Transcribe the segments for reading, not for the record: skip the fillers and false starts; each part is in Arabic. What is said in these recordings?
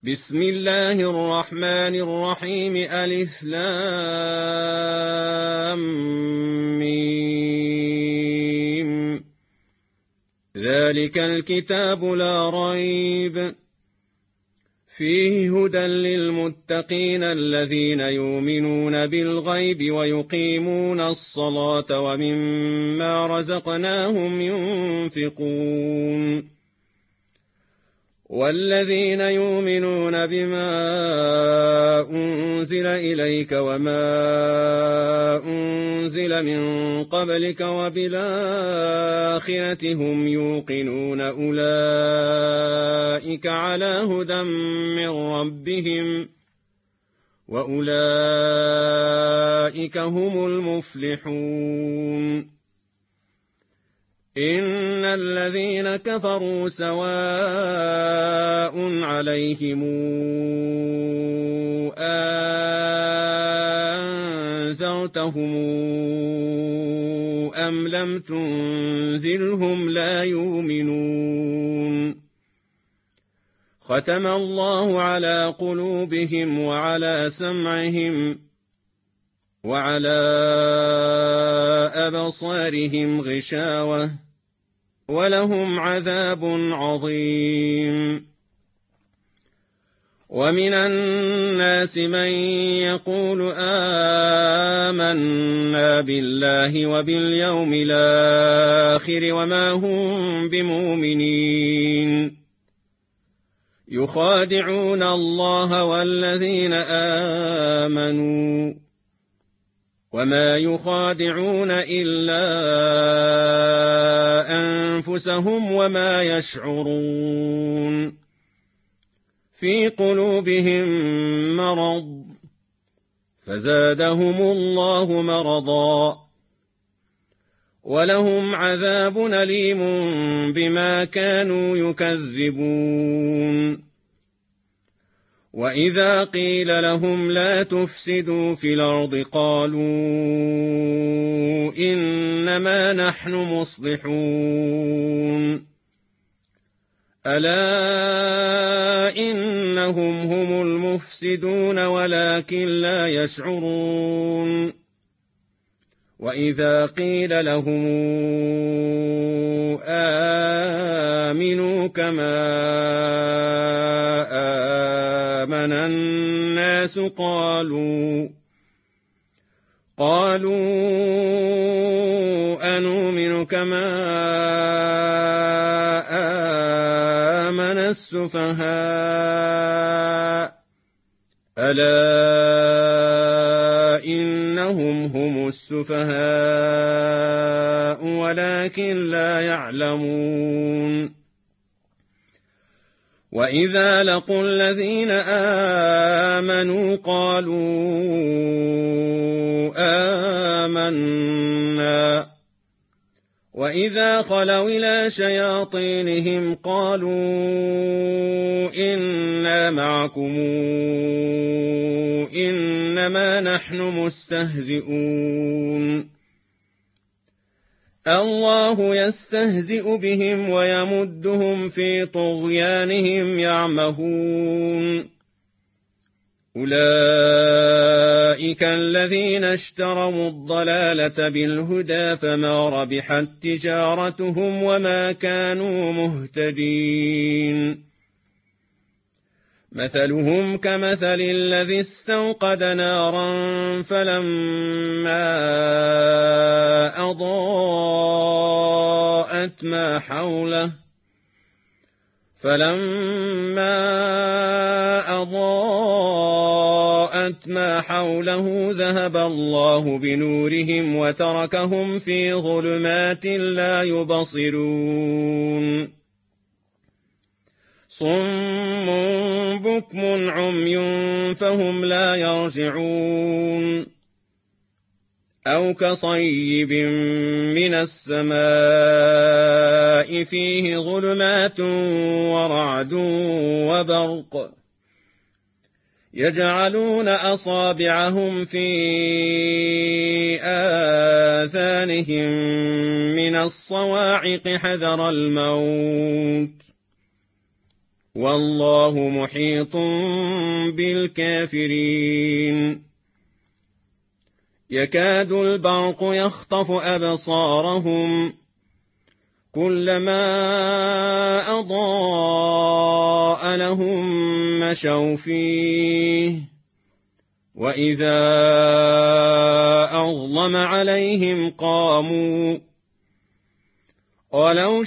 بسم الله الرحمن الرحيم ألف لام ميم. ذلك الكتاب لا ريب فيه هدى للمتقين الذين يؤمنون بالغيب ويقيمون الصلاة ومما رزقناهم ينفقون والذين يؤمنون بما أنزل إليك وما أنزل من قبلك وبالآخرة هم يوقنون أولئك على هدى من ربهم وأولئك هم المفلحون. إن الذين كفروا سواء عليهم أنذرتهم أم لم تنذرهم لا يؤمنون. ختم الله على قلوبهم وعلى سمعهم وعلى أبصارهم غشاوة ولهم عذاب عظيم. ومن الناس من يقول آمنا بالله وباليوم الآخر وما هم بمؤمنين يخادعون الله والذين آمنوا وما يخادعون إلا أنفسهم وما يشعرون. في قلوبهم مرض فزادهم الله مرضا ولهم عذاب أليم بما كانوا يكذبون. وإذا قيل لهم لا تفسدوا في الأرض قالوا إنما نحن مصلحون. ألا إنهم هم المفسدون ولكن لا يشعرون. وإذا قيل لهم آمنوا كما آمن الناس قالوا أنؤمن كما آمن السفهاء ألا إنهم هم السفهاء ولكن لا يعلمون. وإذا لقوا الذين آمنوا قالوا آمنا وإذا خلوا إلى شياطينهم قالوا إنا معكم إنما نحن مستهزئون. الله يستهزئ بهم ويمدهم في طغيانهم يعمهون. أولئك الذين اشتروا الضلالة بالهدى فما ربحت تجارتهم وما كانوا مهتدين. مثلهم كمثل الذي استوقد نارا فلما أضاءت ما حوله ذهب الله بنورهم وتركهم في ظلمات لا يبصرون. صم بكم عمي فهم لا يرجعون. أو كصيب من السماء فيه ظلمات ورعد وبرق يجعلون أصابعهم في آذانهم من الصواعق حذر الموت والله محيط بالكافرين يكاد البرق يخطف أبصارهم كلما أضاء لهم مشوا فيه وإذا أظلم عليهم قاموا ولو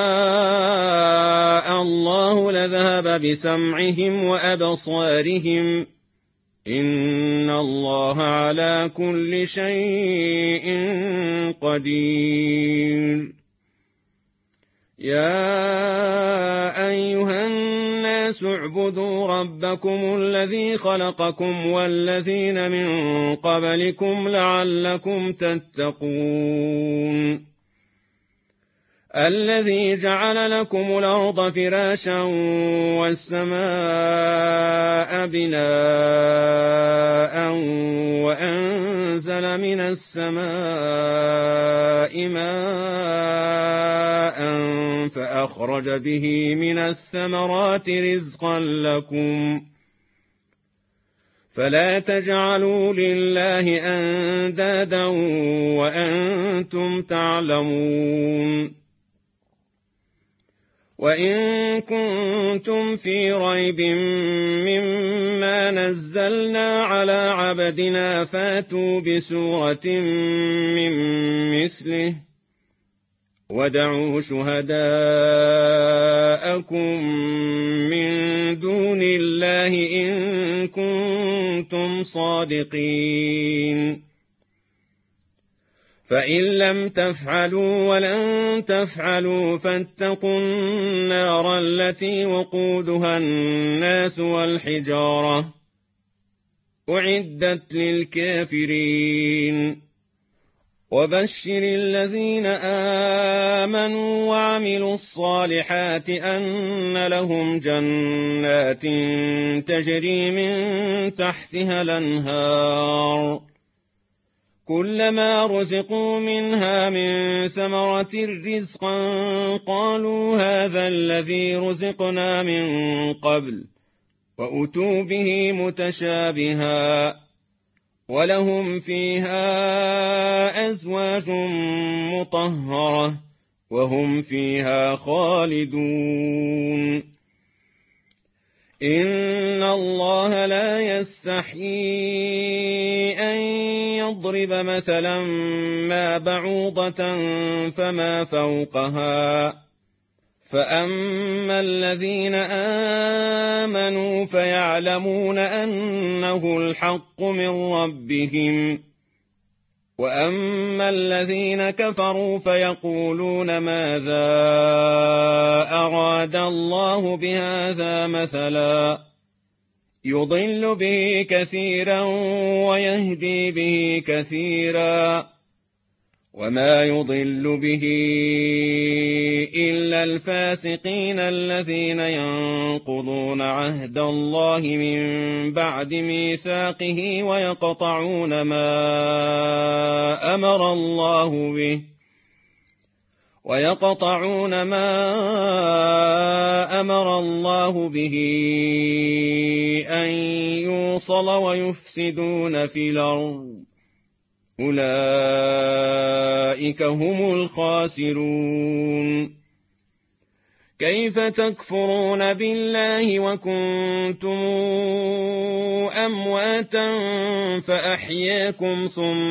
شاء الله لذهب بسمعهم وأبصارهم إن الله على كل شيء قدير يا أيها الناس اعبدوا ربكم الذي خلقكم والذين من قبلكم لعلكم تتقون الذي جعل لكم الأرض فراشا والسماء بناء وأنزل من السماء ماء فأخرج به من الثمرات رزقا لكم فلا تجعلوا لله أندادا وأنتم تعلمون وإن كنتم في ريب مما نزلنا على عبدنا فاتوا بسورة من مثله ودعوا شهداءكم من دون الله إن كنتم صادقين فإن لم تفعلوا ولن تفعلوا فاتقوا النار التي وقودها الناس والحجارة أعدت للكافرين وبشر الذين آمنوا وعملوا الصالحات أن لهم جنات تجري من تحتها الأنهار كلما رزقوا منها من ثمرة رزقا قالوا هذا الذي رزقنا من قبل وأتوا به متشابها ولهم فيها أزواج مطهرة وهم فيها خالدون إن الله لا يستحيي أن يضرب مثلا ما بعوضة فما فوقها فأما الذين آمنوا فيعلمون أنه الحق من ربهم وأما الذين كفروا فيقولون ماذا أراد الله بهذا مثلا يضل به كثيرا ويهدي به كثيرا وما يضل به إلا الفاسقين الذين ينقضون عهد الله من بعد ميثاقه ويقطعون ما أمر الله به أن يوصل ويفسدون في الأرض أولئك هم الخاسرون كيف تكفرون بالله وكنتم أمواتا فأحياكم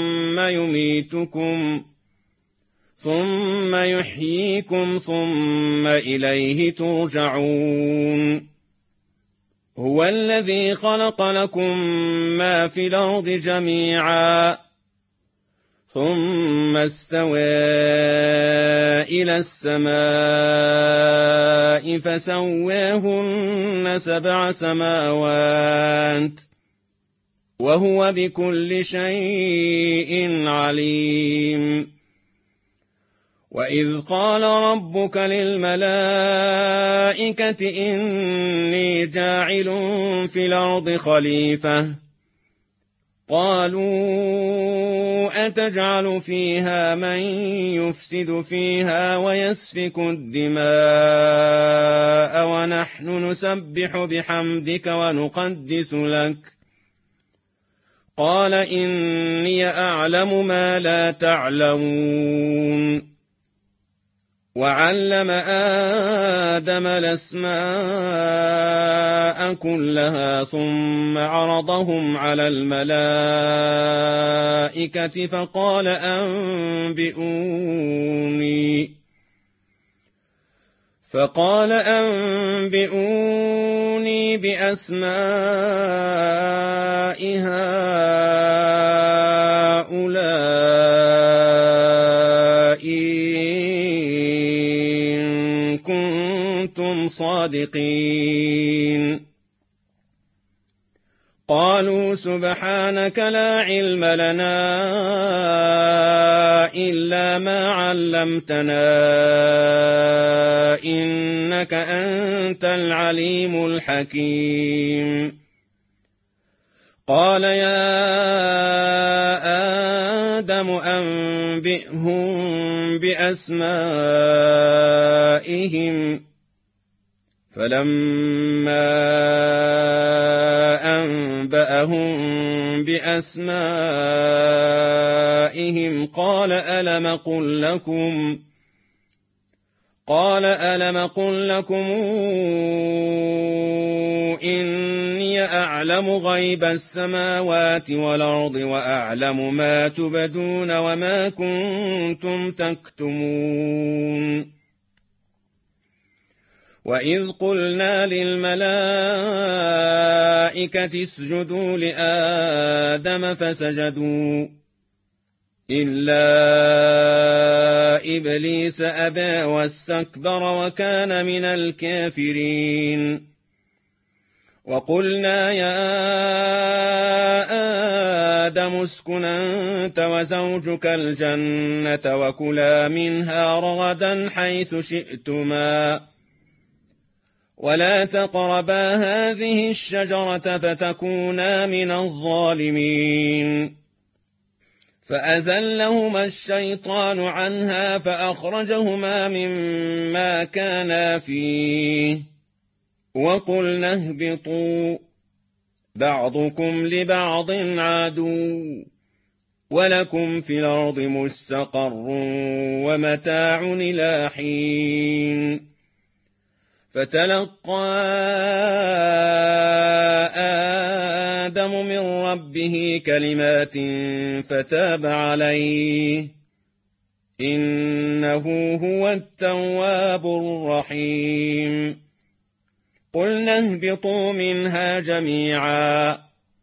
ثم يحييكم ثم إليه ترجعون هو الذي خلق لكم ما في الأرض جميعا ثم استوى إلى السماء فسواهن 7 سماوات وهو بكل شيء عليم وإذ قال ربك للملائكة إني جاعل في الأرض خليفة قالوا أتجعل فيها من يفسد فيها ويسفك الدماء ونحن نسبح بحمدك ونقدس لك قال إني أعلم ما لا تعلمون كيف تكفرون بالله وكنتم أمواتا فأحياكم ثم يميتكم ثم إليه ترجعون هو الذي خلق لكم ما في الأرض جميعا ثم استوى إلى السماء فسواهن 7 سماوات وهو بكل شيء عليم وإذ قال ربك للملائكة إني جاعل في الأرض خليفة قالوا أتجعل فيها من يفسد فيها ويسفك الدماء ونحن نسبح بحمدك ونقدس لك قال إني أعلم ما لا تعلمون وعلم آدم الأسماء كلها ثم عرضهم على الملائكة فقال أنبئوني بأسماء هؤلاء إن كنتم صادقين قالوا سبحانك لا علم لنا إلا ما علمتنا إنك أنت العليم الحكيم قال يا آدم أنبئهم بأسمائهم فلما أنبأهم بأسمائهم قال ألم قل لكم إني أعلم غيب السماوات والأرض وأعلم ما تبدون وما كنتم تكتمون وإذ قلنا للملائكة اسجدوا لآدم فسجدوا إلا إبليس أبى واستكبر وكان من الكافرين وقلنا يا آدم اسكن أنت وزوجك الجنة وكلا منها رغدا حيث شئتما ولا تقربا هذه الشجرة فتكونا من الظالمين فأزلهما الشيطان عنها فأخرجهما مما كانا فيه وقلنا اهبطوا بعضكم لبعض عدو ولكم في الأرض مستقر ومتاع إلى حين فتلقى آدم من ربه كلمات فتاب عليه إنه هو التواب الرحيم قلنا اهبطوا منها جميعا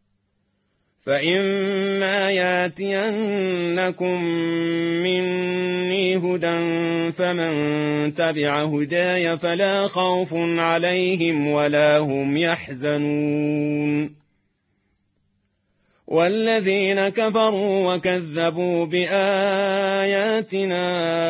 فإما ياتينكم مني هدى فمن تبع هداي فلا خوف عليهم ولا هم يحزنون والذين كفروا وكذبوا بآياتنا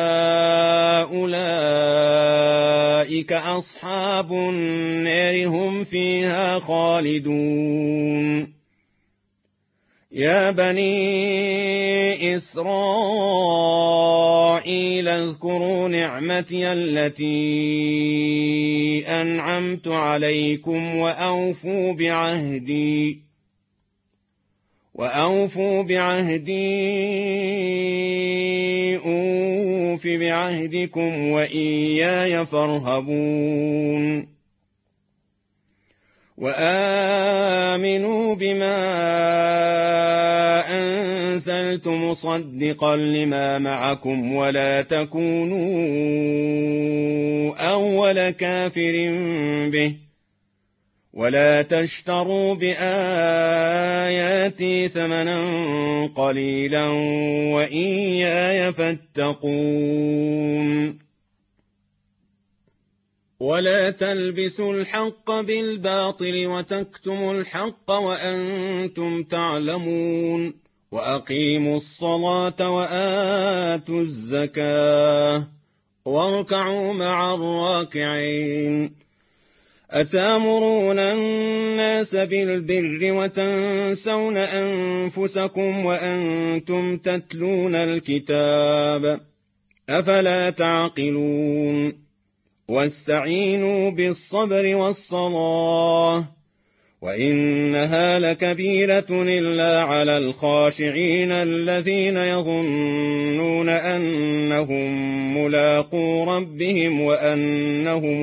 أولئك أصحاب النار هم فيها خالدون يا بني إسرائيل اذكروا نعمتي التي أنعمت عليكم وأوفوا بعهدي أوف بعهدكم وإياي فارهبون وآمنوا بما أنزلت مصدقا لما معكم ولا تكونوا أول كافر به ولا تشتروا بآياتي ثمنا قليلا وإياي فاتقون ولا تلبسوا الحق بالباطل وتكتموا الحق وأنتم تعلمون وأقيموا الصلاة وآتوا الزكاة واركعوا مع الراكعين أتأمرون الناس بالبر وتنسون أنفسكم وأنتم تتلون الكتاب أفلا تعقلون واستعينوا بالصبر والصلاة وإنها لكبيرة إلا على الخاشعين الذين يظنون أنهم ملاقو ربهم وأنهم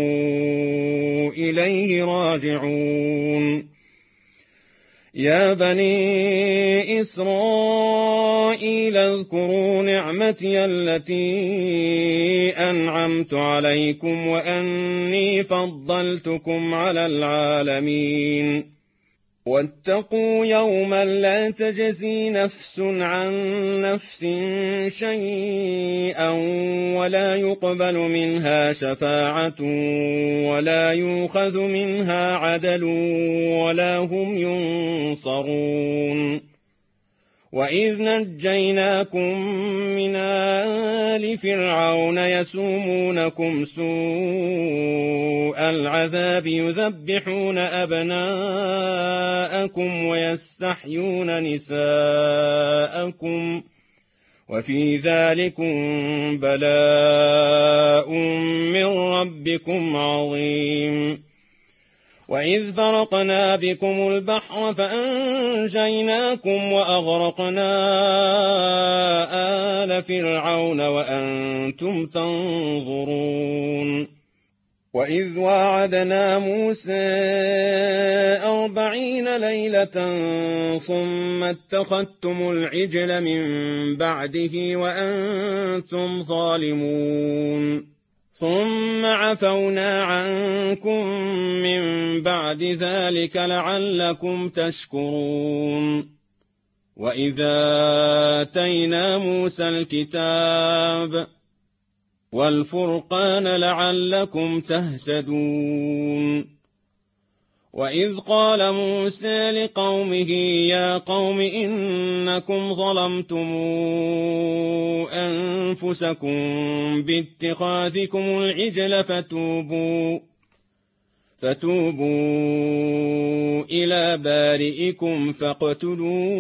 إليه راجعون يا بني إسرائيل اذكروا نعمتي التي أنعمت عليكم وأني فضلتكم على العالمين واتقوا يوما لا تجزي نفس عن نفس شيئا ولا يقبل منها شفاعة ولا يؤخذ منها عدل ولا هم ينصرون وإذ نجيناكم من آل فرعون يسومونكم سوء العذاب يذبحون أبناءكم ويستحيون نساءكم وفي ذلكم بلاء من ربكم عظيم وإذ فرقنا بكم البحر فأنجيناكم وأغرقنا آل فرعون وأنتم تنظرون وإذ واعدنا موسى 40 ليلة ثم اتخذتم العجل من بعده وأنتم ظالمون ثم عفونا عنكم من بعد ذلك لعلكم تشكرون وإذا آتينا موسى الكتاب والفرقان لعلكم تهتدون وإذ قال موسى لقومه يا قوم إنكم ظلمتم أنفسكم باتخاذكم العجل فتوبوا إلى بارئكم فاقتلوا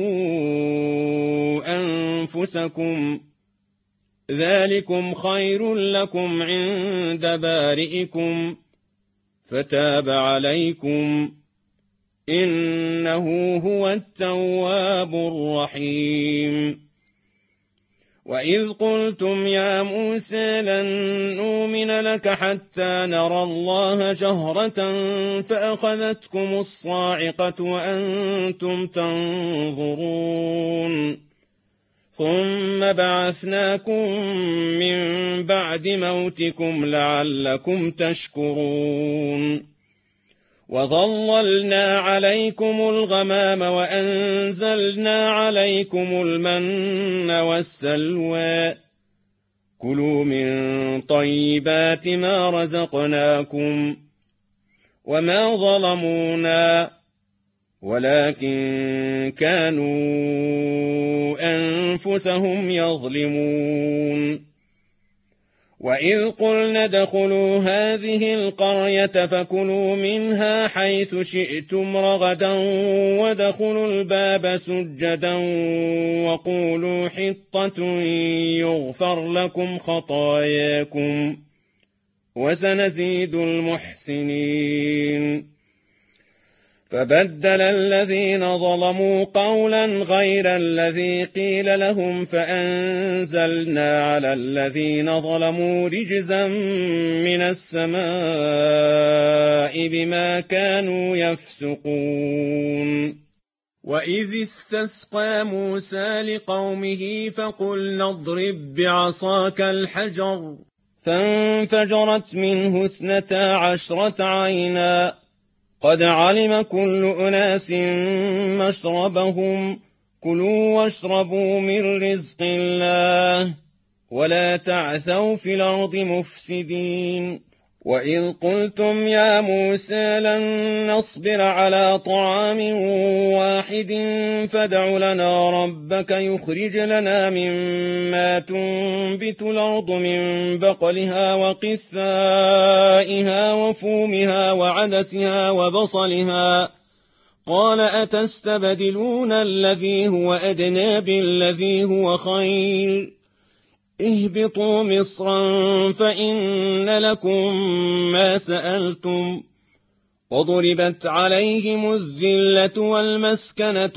أنفسكم ذلكم خير لكم عند بارئكم فتاب عليكم إنه هو التواب الرحيم وإذ قلتم يا موسى لن نؤمن لك حتى نرى الله جهرة فأخذتكم الصاعقة وأنتم تنظرون ثم بعثناكم من بعد موتكم لعلكم تشكرون وظللنا عليكم الغمام وأنزلنا عليكم المن والسلوى كلوا من طيبات ما رزقناكم وما ظلمونا ولكن كانوا أنفسهم يظلمون وإذ قلنا ادخلوا هذه القرية فكلوا منها حيث شئتم رغدا وادخلوا الباب سجدا وقولوا حطة يغفر لكم خطاياكم وسنزيد المحسنين فبدل الذين ظلموا قولا غير الذي قيل لهم فأنزلنا على الذين ظلموا رجزا من السماء بما كانوا يفسقون وإذ استسقى موسى لقومه فقلنا اضرب بعصاك الحجر فانفجرت منه 12 عينا قد علم كل أناس مشربهم كلوا واشربوا من رزق الله ولا تعثوا في الأرض مفسدين وإذ قلتم يا موسى لن نصبر على طعام واحد فادع لنا ربك يخرج لنا مما تنبت الأرض من بقلها وقثائها وفومها وعدسها وبصلها قال أتستبدلون الذي هو أدنى بالذي هو خير اهبطوا مصرا فإن لكم ما سألتم وضربت عليهم الذلة والمسكنة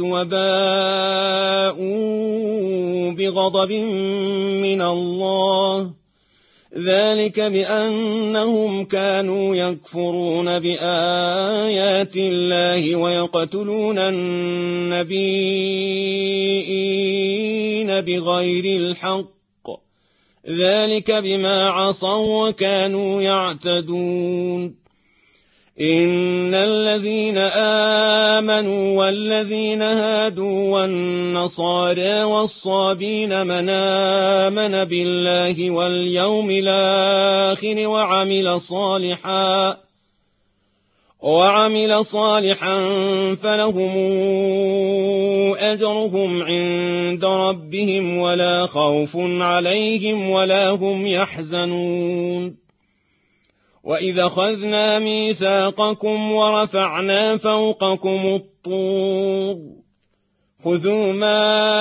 وباءوا بغضب من الله ذلك بأنهم كانوا يكفرون بآيات الله ويقتلون النبيين بغير الحق ذلك بما عصوا وكانوا يعتدون إن الذين آمنوا والذين هادوا والنصارى والصابين من آمن بالله واليوم الآخر وعمل صالحا فلهم أجرهم عند ربهم ولا خوف عليهم ولا هم يحزنون وإذا أخذنا ميثاقكم ورفعنا فوقكم الطور خذوا ما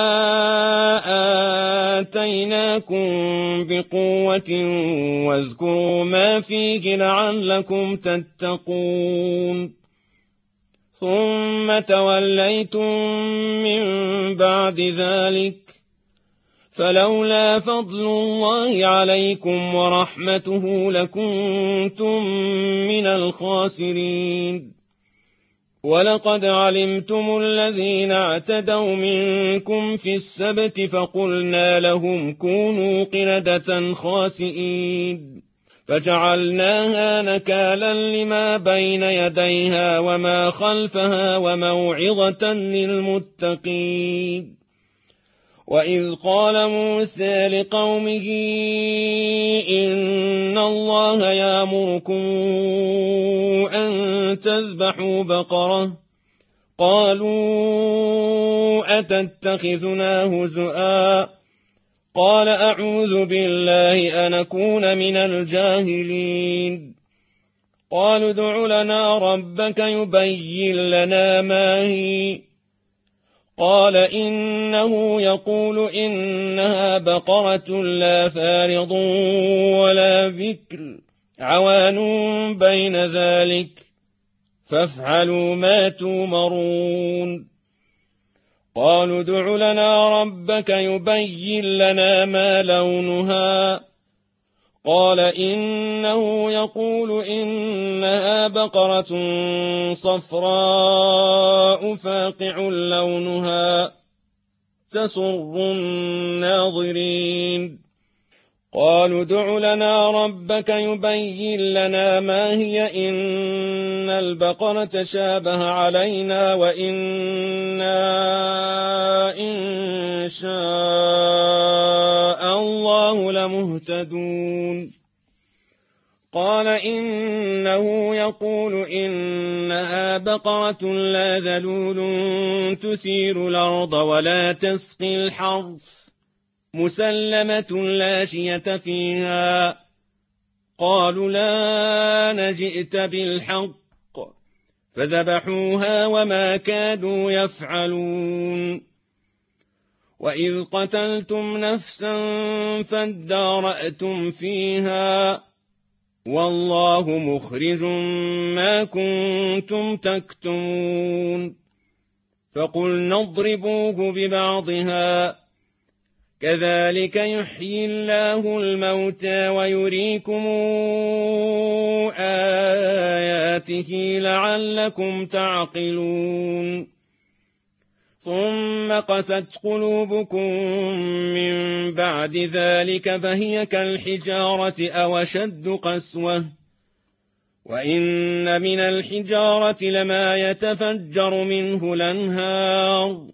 آتيناكم بقوة واذكروا ما فيه لعلكم تتقون ثم توليتم من بعد ذلك فلولا فضل الله عليكم ورحمته لكنتم من الخاسرين ولقد علمتم الذين اعتدوا منكم في السبت فقلنا لهم كونوا قردة خاسئين فجعلناها نكالا لما بين يديها وما خلفها وموعظة للمتقين وإذ قال موسى لقومه إن الله يأمركم أن تذبحوا بقرة قالوا أتتخذنا هزؤا قال أعوذ بالله أن أكون من الجاهلين قالوا ادع لنا ربك يبين لنا ما هي قال إنه يقول إنها بقرة لا فارض ولا بكر عوان بين ذلك فافعلوا ما تؤمرون قالوا ادع لنا ربك يبين لنا ما لونها قال إنه يقول إنها بقرة صفراء فاقع لونها تسر الناظرين قالوا ادع لنا ربك يبين لنا ما هي إن البقرة شابه علينا وإنا إن شاء الله لمهتدون قال إنه يقول إنها بقرة لا ذلول تثير الأرض ولا تسقي الحرث مسلمة لا شية فيها قالوا لا نجئت بالحق فذبحوها وما كادوا يفعلون وإذ قتلتم نفسا فادارأتم فيها والله مخرج ما كنتم تكتمون فقلنا اضربوه ببعضها كذلك يحيي الله الموتى ويريكم آياته لعلكم تعقلون ثم قست قلوبكم من بعد ذلك فهي كالحجارة أو أشد قسوة وإن من الحجارة لما يتفجر منه الأنهار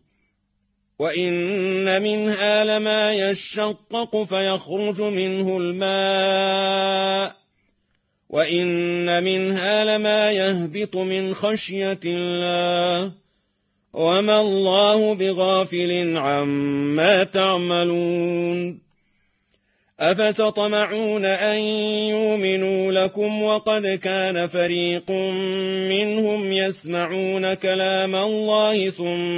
وإن منها لما يشقق فيخرج منه الماء وإن منها لما يهبط من خشية الله وما الله بغافل عما تعملون أفتطمعون أن يؤمنوا لكم وقد كان فريق منهم يسمعون كلام الله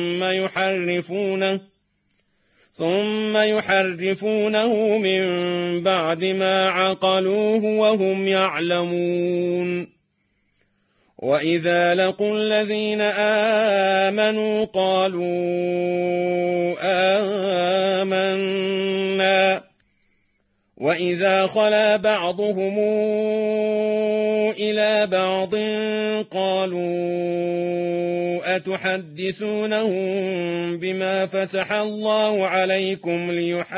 ثم يحرفونه من بعد ما عقلوه وهم يعلمون وإذا لقوا الذين آمنوا قالوا آمنا وإذا خلا بعضهم إلى بعض قالوا أتحدثونهم بما فتح الله عليكم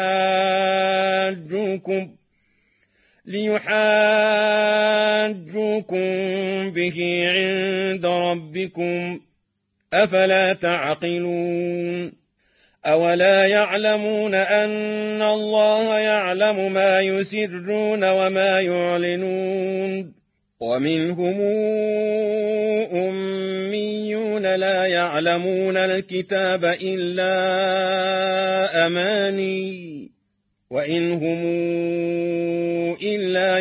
ليحاجوكم به عند ربكم أفلا تعقلون أولا يعلمون أن الله يعلم ما يسرون وما يعلنون ومنهم أميون لا يعلمون الكتاب إلا أماني وإن هم إلا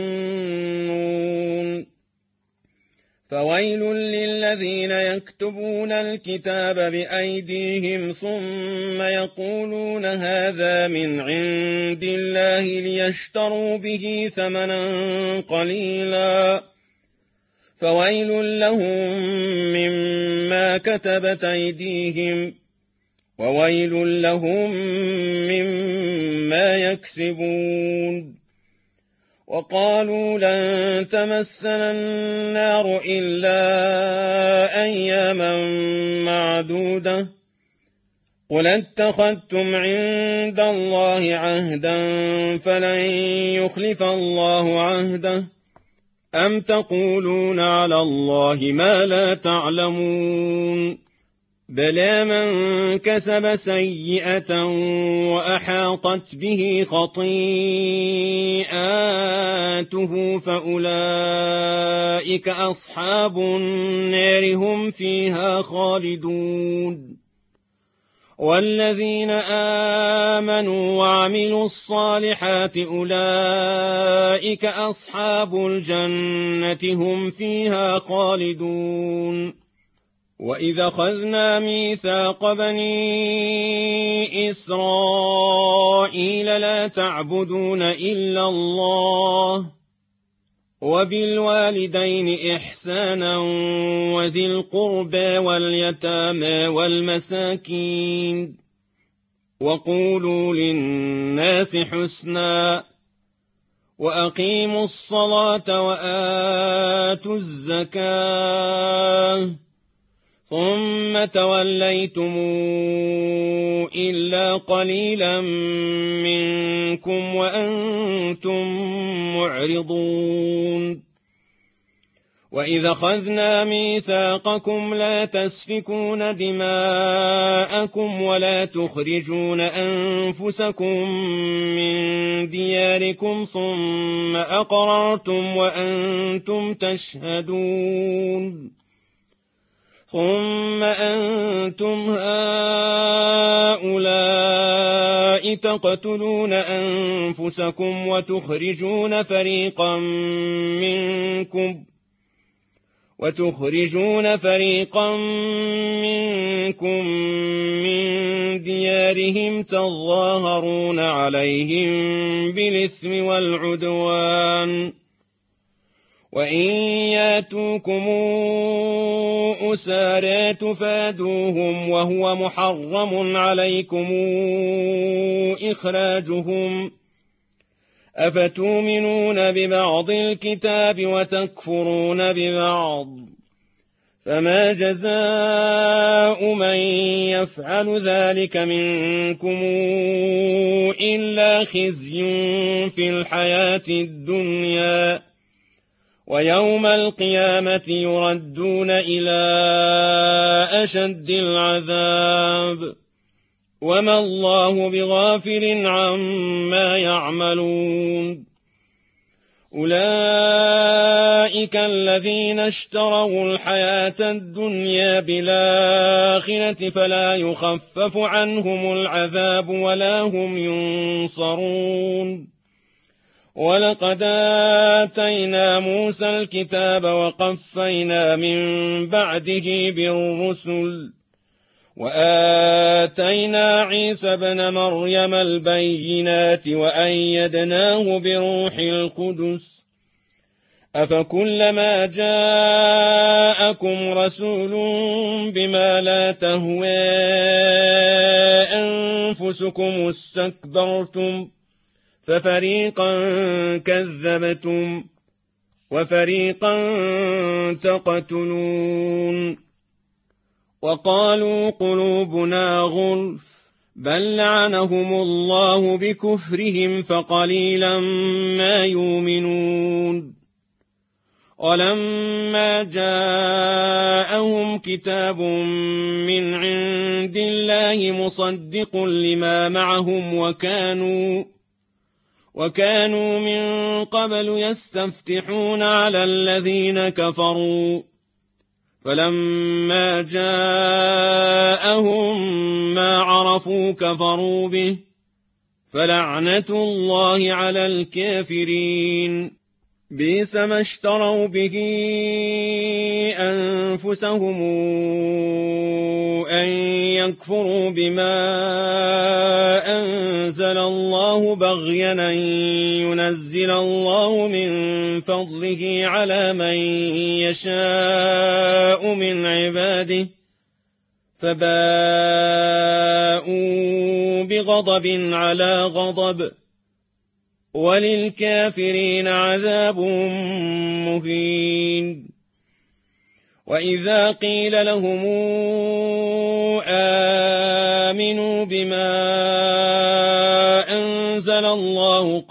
يظنون فويل للذين يكتبون الكتاب بأيديهم ثم يقولون هذا من عند الله ليشتروا به ثمنا قليلا فويل لهم مما كتبت أيديهم وويل لهم مما يكسبون وقالوا لن تمسنا النار إلا أياما معدودة قل اتخذتم عند الله عهدا فلن يخلف الله عهده أم تقولون على الله ما لا تعلمون بلى من كسب سيئة وأحاطت به خطيئاته فأولئك أصحاب النار هم فيها خالدون والذين آمنوا وعملوا الصالحات أولئك أصحاب الجنة هم فيها خالدون وإذا أخذنا ميثاق بني إسرائيل لا تعبدون إلا الله وبالوالدين إحسانا وذي القربى واليتامى والمساكين وقولوا للناس حسنا وأقيموا الصلاة وآتوا الزكاة ثم توليتم إلا قليلا منكم وأنتم معرضون وإذا أخذنا ميثاقكم لا تسفكون دماءكم ولا تخرجون أنفسكم من دياركم ثم أقررتم وأنتم تشهدون ثم أنتم هؤلاء تقتلون أنفسكم وتخرجون فريقا منكم من ديارهم تظاهرون عليهم بالإثم والعدوان وإن ياتوكم أسارى تفادوهم وهو محرم عليكم إخراجهم أفتؤمنون ببعض الكتاب وتكفرون ببعض فما جزاء من يفعل ذلك منكم إلا خزي في الحياة الدنيا ويوم القيامة يردون إلى أشد العذاب وما الله بغافل عما يعملون أولئك الذين اشتروا الحياة الدنيا بالآخرة فلا يخفف عنهم العذاب ولا هم ينصرون. ولقد آتينا موسى الكتاب وقفينا من بعده بالرسل وآتينا عيسى ابن مريم البينات وأيدناه بروح القدس أفكلما جاءكم رسول بما لا تهوى أنفسكم استكبرتم ففريقا كذبتم وفريقا تقتلون. وقالوا قلوبنا غلف بل لعنهم الله بكفرهم فقليلا ما يؤمنون. ولما جاءهم كتاب من عند الله مصدق لما معهم وكانوا من قبل يستفتحون على الذين كفروا فلما جاءهم ما عرفوا كفروا به فلعنة الله على الكافرين. بئس ما اشتروا به أنفسهم أن يكفروا بما أنزل الله بغيا أن ينزل الله من فضله على من يشاء من عباده فباءوا بغضب على غضب وللكافرين عذاب مهين. وإذا قيل لهم آمنوا بما أنزل الله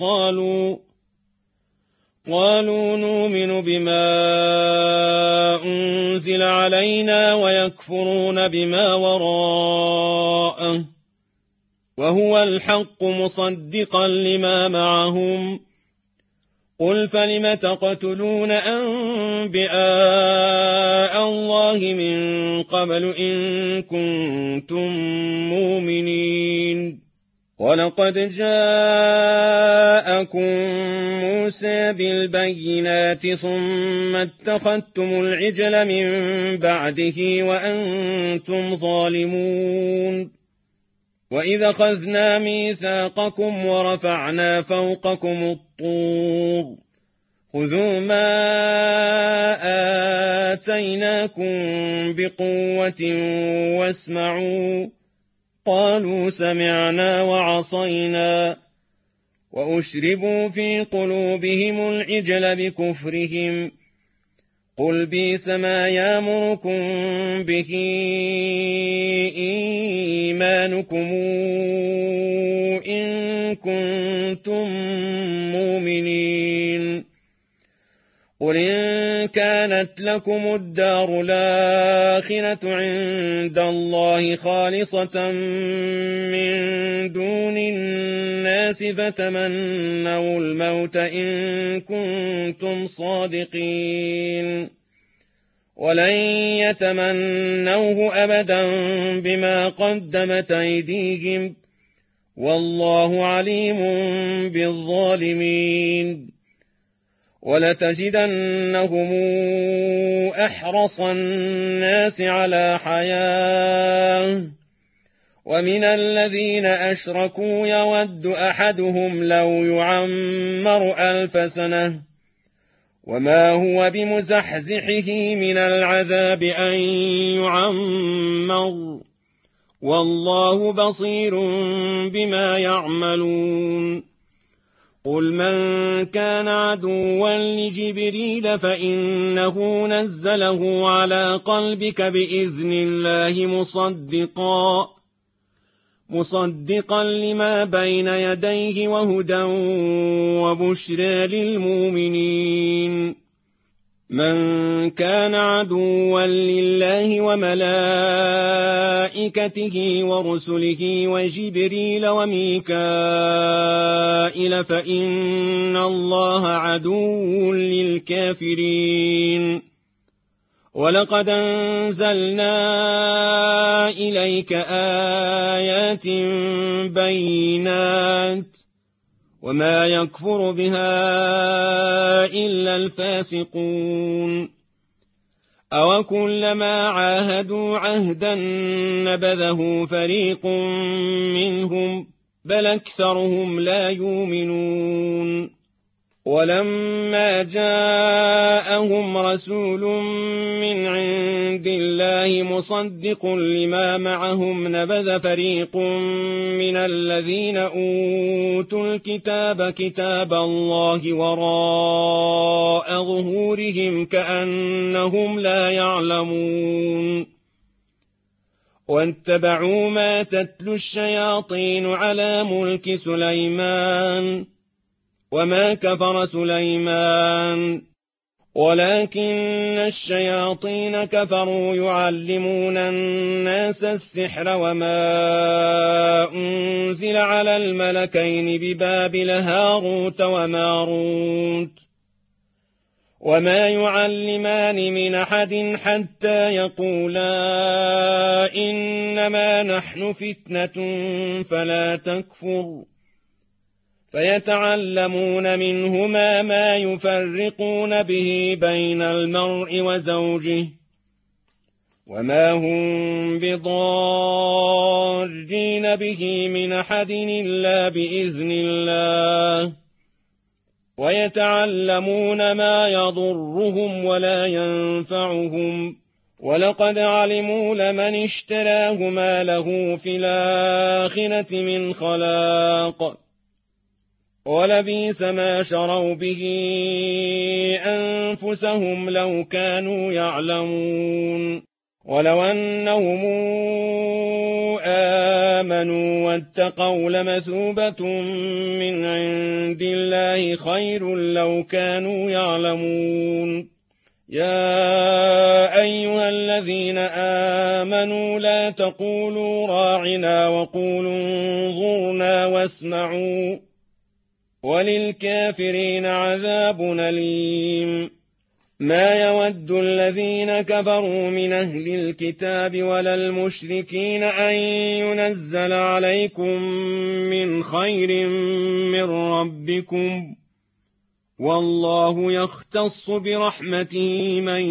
قالوا نؤمن بما أنزل علينا ويكفرون بما وراءه وهو الحق مصدقا لما معهم. قل فلم تقتلون أنبياء الله من قبل إن كنتم مؤمنين. ولقد جاءكم موسى بالبينات ثم اتخذتم العجل من بعده وأنتم ظالمون. وإذا أخذنا ميثاقكم ورفعنا فوقكم الطور خذوا ما آتيناكم بقوة واسمعوا قالوا سمعنا وعصينا وأشربوا في قلوبهم العجل بكفرهم. قل بئس ما يأمركم به إيمانكم إن كنتم مؤمنين. قل إن كانت لكم الدار الآخرة عند الله خالصة من دون الناس فتمنوا الموت إن كنتم صادقين ولن يتمنوه أبدا بما قدمت أيديهم والله عليم بالظالمين. ولتجدنهم أحرص الناس على حياة ومن الذين أشركوا يود أحدهم لو يعمر 1000 سنة وما هو بمزحزحه من العذاب أن يعمر والله بصير بما يعملون. قل من كان عدوا لجبريل فإنه نزله على قلبك بإذن الله مصدقا لما بين يديه وهدى وبشرى للمؤمنين. من كان عدوا لله وملائكته ورسله وجبريل وميكائيل فإن الله عدو للكافرين ولقد أنزلنا إليك آيات بينات وما يكفر بها إلا الفاسقون أو كلما عاهدوا عهدا نبذه فريق منهم بل أكثرهم لا يؤمنون ولما جاءهم رسول من عند الله مصدق لما معهم نبذ فريق من الذين أوتوا الكتاب كتاب الله وراء ظهورهم كأنهم لا يعلمون واتبعوا ما تتلو الشياطين على ملك سليمان وما كفر سليمان ولكن الشياطين كفروا يعلمون الناس السحر وما أنزل على الملكين ببابل هاروت وماروت وما يعلمان من أحد حتى يقولا إنما نحن فتنة فلا تكفر فيتعلمون منهما ما يفرقون به بين المرء وزوجه وما هم بضارين به من أحد إلا بإذن الله ويتعلمون ما يضرهم ولا ينفعهم ولقد علموا لمن اشتراه ما له في الآخرة من خلاق ولبئس ما شروا به أنفسهم لو كانوا يعلمون ولو أنهم آمنوا واتقوا لمثوبة من عند الله خير لو كانوا يعلمون يا أيها الذين آمنوا لا تقولوا راعنا وقولوا انظرنا واسمعوا وللكافرين عذاب أليم ما يود الذين كفروا من أهل الكتاب ولا المشركين أن ينزل عليكم من خير من ربكم والله يختص برحمته من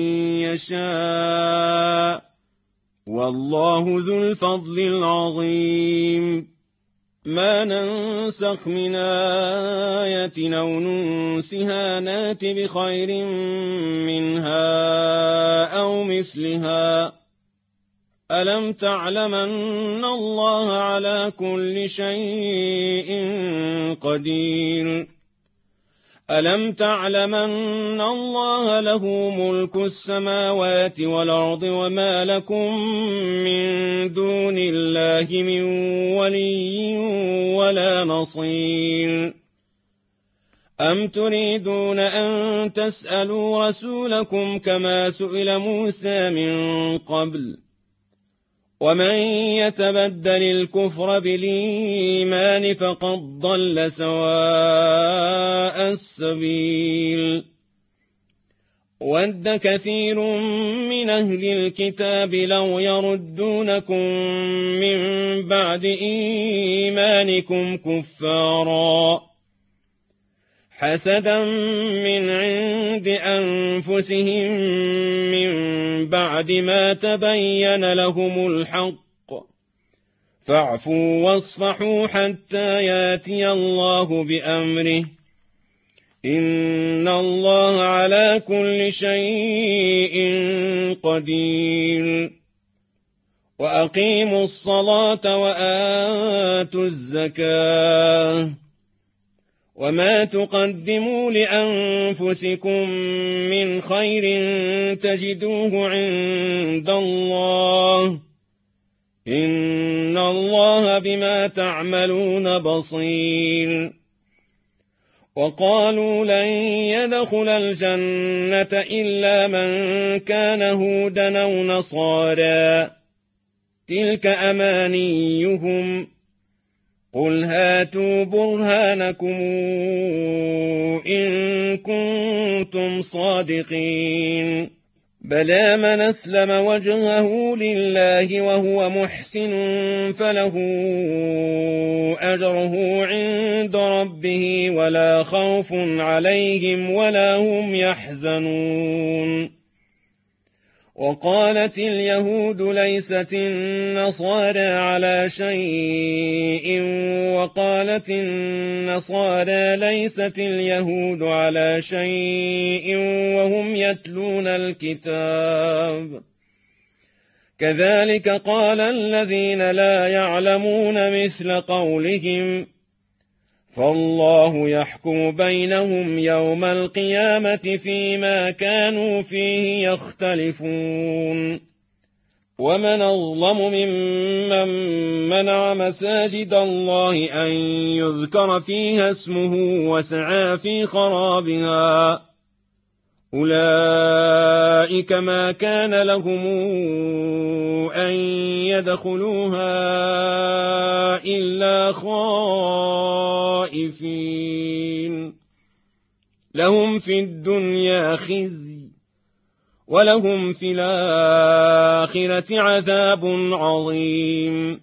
يشاء والله ذو الفضل العظيم ما ننسخ من آية أو ننسها نات بخير منها أو مثلها ألم تعلم أن الله على كل شيء قدير ألم تعلم أن الله له ملك السماوات والأرض وما لكم من دون الله من ولي ولا نصير أم تريدون أن تسألوا رسولكم كما سئل موسى من قبل ومن يتبدل الكفر بالإيمان فقد ضل سواء السبيل ود كثير من أهل الكتاب لو يردونكم من بعد إيمانكم كفارا حسدا من عند أنفسهم من بعد ما تبين لهم الحق فاعفوا واصفحوا حتى ياتي الله بأمره إن الله على كل شيء قدير وأقيموا الصلاة وآتوا الزكاة وما تقدموا لأنفسكم من خير تجدوه عند الله إن الله بما تعملون بصير وقالوا لن يدخل الجنة إلا من كان هودا أو نصارى تلك أمانيهم قل هاتوا برهانكم إن كنتم صادقين بلى من أسلم وجهه لله وهو محسن فله أجره عند ربه ولا خوف عليهم ولا هم يحزنون وقالت اليهود ليست النصارى على شيء وقالت النصارى ليست اليهود على شيء وهم يتلون الكتاب كذلك قال الذين لا يعلمون مثل قولهم فالله يحكم بينهم يوم القيامة فيما كانوا فيه يختلفون ومن أظلم ممن منع مساجد الله أن يذكر فيها اسمه وسعى في خرابها أولئك ما كان لهم أن يدخلوها إلا خائفين لهم في الدنيا خزي ولهم في الآخرة عذاب عظيم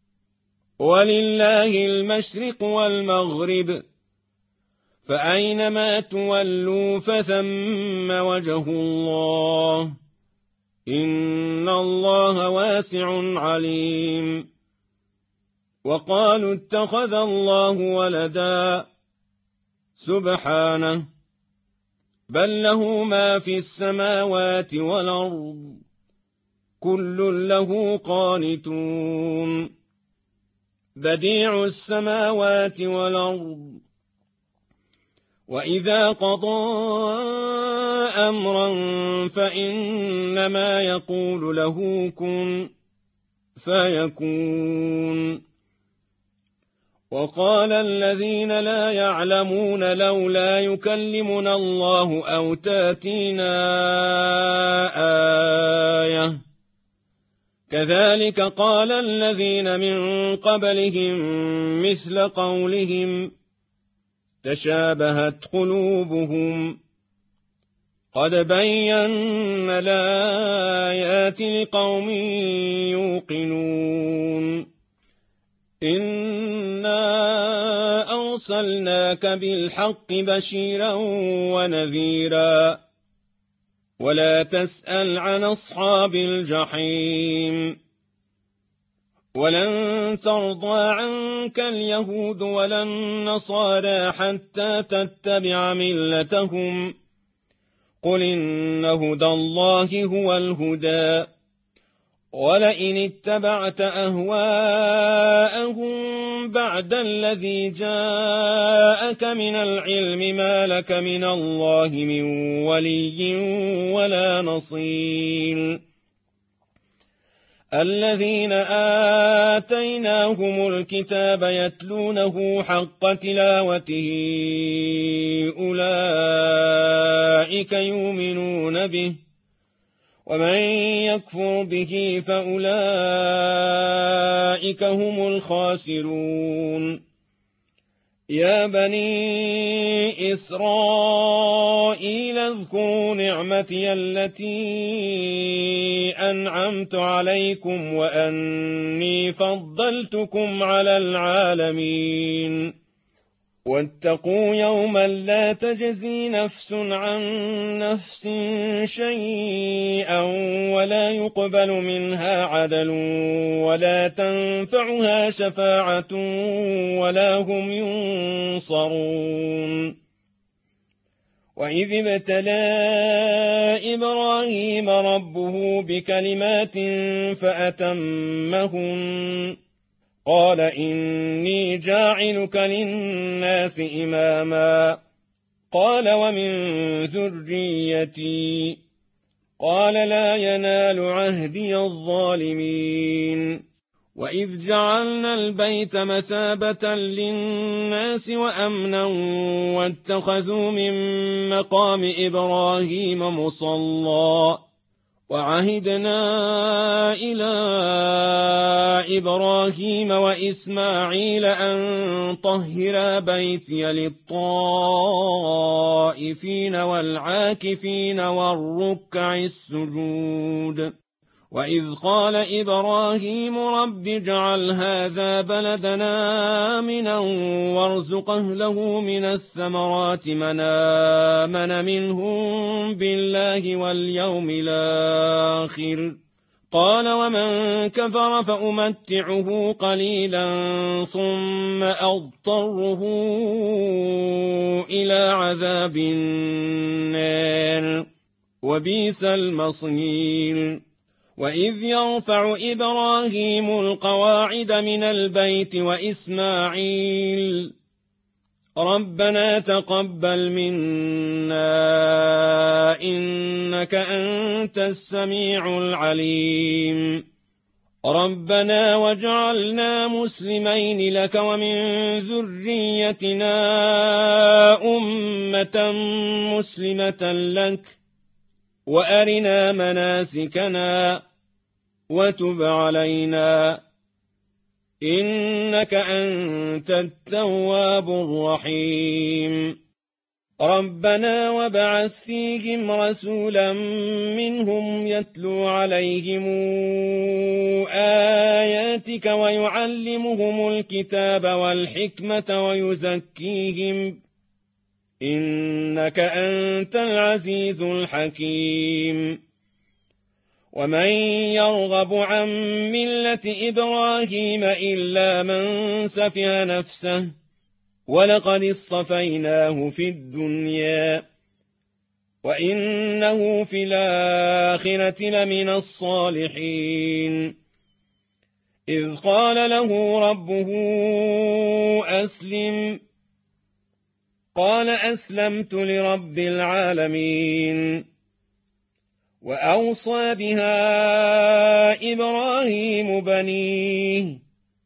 ولله المشرق والمغرب فأينما تولوا فثم وجه الله إن الله واسع عليم وقالوا اتخذ الله ولدا سبحانه بل له ما في السماوات والأرض كل له قانتون بديع السماوات والأرض وإذا قضى أمرا فإنما يقول له كن فيكون وقال الذين لا يعلمون لولا يكلمنا الله أو تاتينا آية كذلك قال الذين من قبلهم مثل قولهم تشابهت قلوبهم قد بينا الآيات لقوم يوقنون إنا أرسلناك بالحق بشيرا ونذيرا ولا تسأل عن أصحاب الجحيم ولن ترضى عنك اليهود ولا النصارى حتى تتبع ملتهم قل إن هدى الله هو الهدى ولئن اتبعت أهواءهم بعد الذي جاءك من العلم ما لك من الله من ولي ولا نصير الذين آتيناهم الكتاب يتلونه حق تلاوته أولئك يؤمنون به ومن يكفر به فأولئك هم الخاسرون يا بني إسرائيل اذكروا نعمتي التي أنعمت عليكم وأني فضلتكم على العالمين واتقوا يوما لا تجزي نفس عن نفس شيئا ولا يقبل منها عدل ولا تنفعها شفاعة ولا هم ينصرون وإذ ابتلى إبراهيم ربه بكلمات فأتمهن قال إني جاعلك للناس إماما قال ومن ذريتي قال لا ينال عهدي الظالمين وإذ جعلنا البيت مثابة للناس وأمنا واتخذوا من مقام إبراهيم مصلى وعهدنا إلى إبراهيم وإسماعيل أن طهرا بيتي للطائفين والعاكفين والركع السجود وإذ قال إبراهيم رب اجعل هذا بلدنا آمنا وارزق أهله من الثمرات من آمن منهم بالله واليوم الآخر قال ومن كفر فأمتعه قليلا ثم أضطره إلى عذاب النار وبئس المصير وإذ يرفع إبراهيم القواعد من البيت وإسماعيل ربنا تقبل منا إنك أنت السميع العليم ربنا واجعلنا مسلمين لك ومن ذريتنا أمة مسلمة لك وأرنا مناسكنا وتب علينا إنك أنت التواب الرحيم ربنا وابعث فيهم رسولا منهم يتلو عليهم آياتك ويعلمهم الكتاب والحكمة ويزكيهم إنك أنت العزيز الحكيم ومن يرغب عن ملة إبراهيم إلا من سفه نفسه ولقد اصطفيناه في الدنيا وإنه في الآخرة لمن الصالحين إذ قال له ربه أسلم قال أسلمت لرب العالمين وأوصى بها إبراهيم بنيه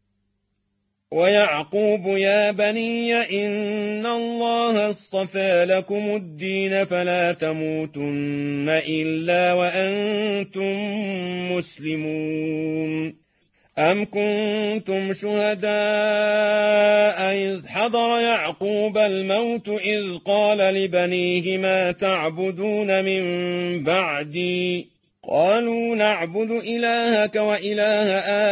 ويعقوب يا بني إن الله اصطفى لكم الدين فلا تموتن إلا وأنتم مسلمون أم كنتم شهداء إذ حضر يعقوب الموت إذ قال لبنيه ما تعبدون من بعدي قالوا نعبد إلهك وإله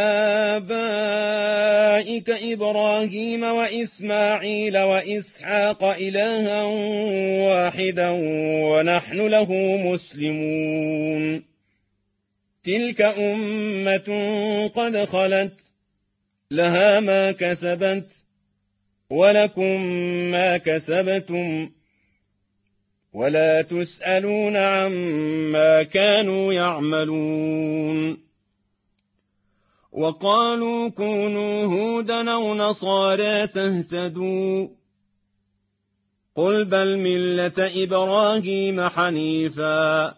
آبائك إبراهيم وإسماعيل وإسحاق إلها واحدا ونحن له مسلمون تلك أمة قد خلت لها ما كسبت ولكم ما كسبتم ولا تسألون عما كانوا يعملون وقالوا كونوا هودا أو نصارى تهتدوا قل بل ملة إبراهيم حنيفا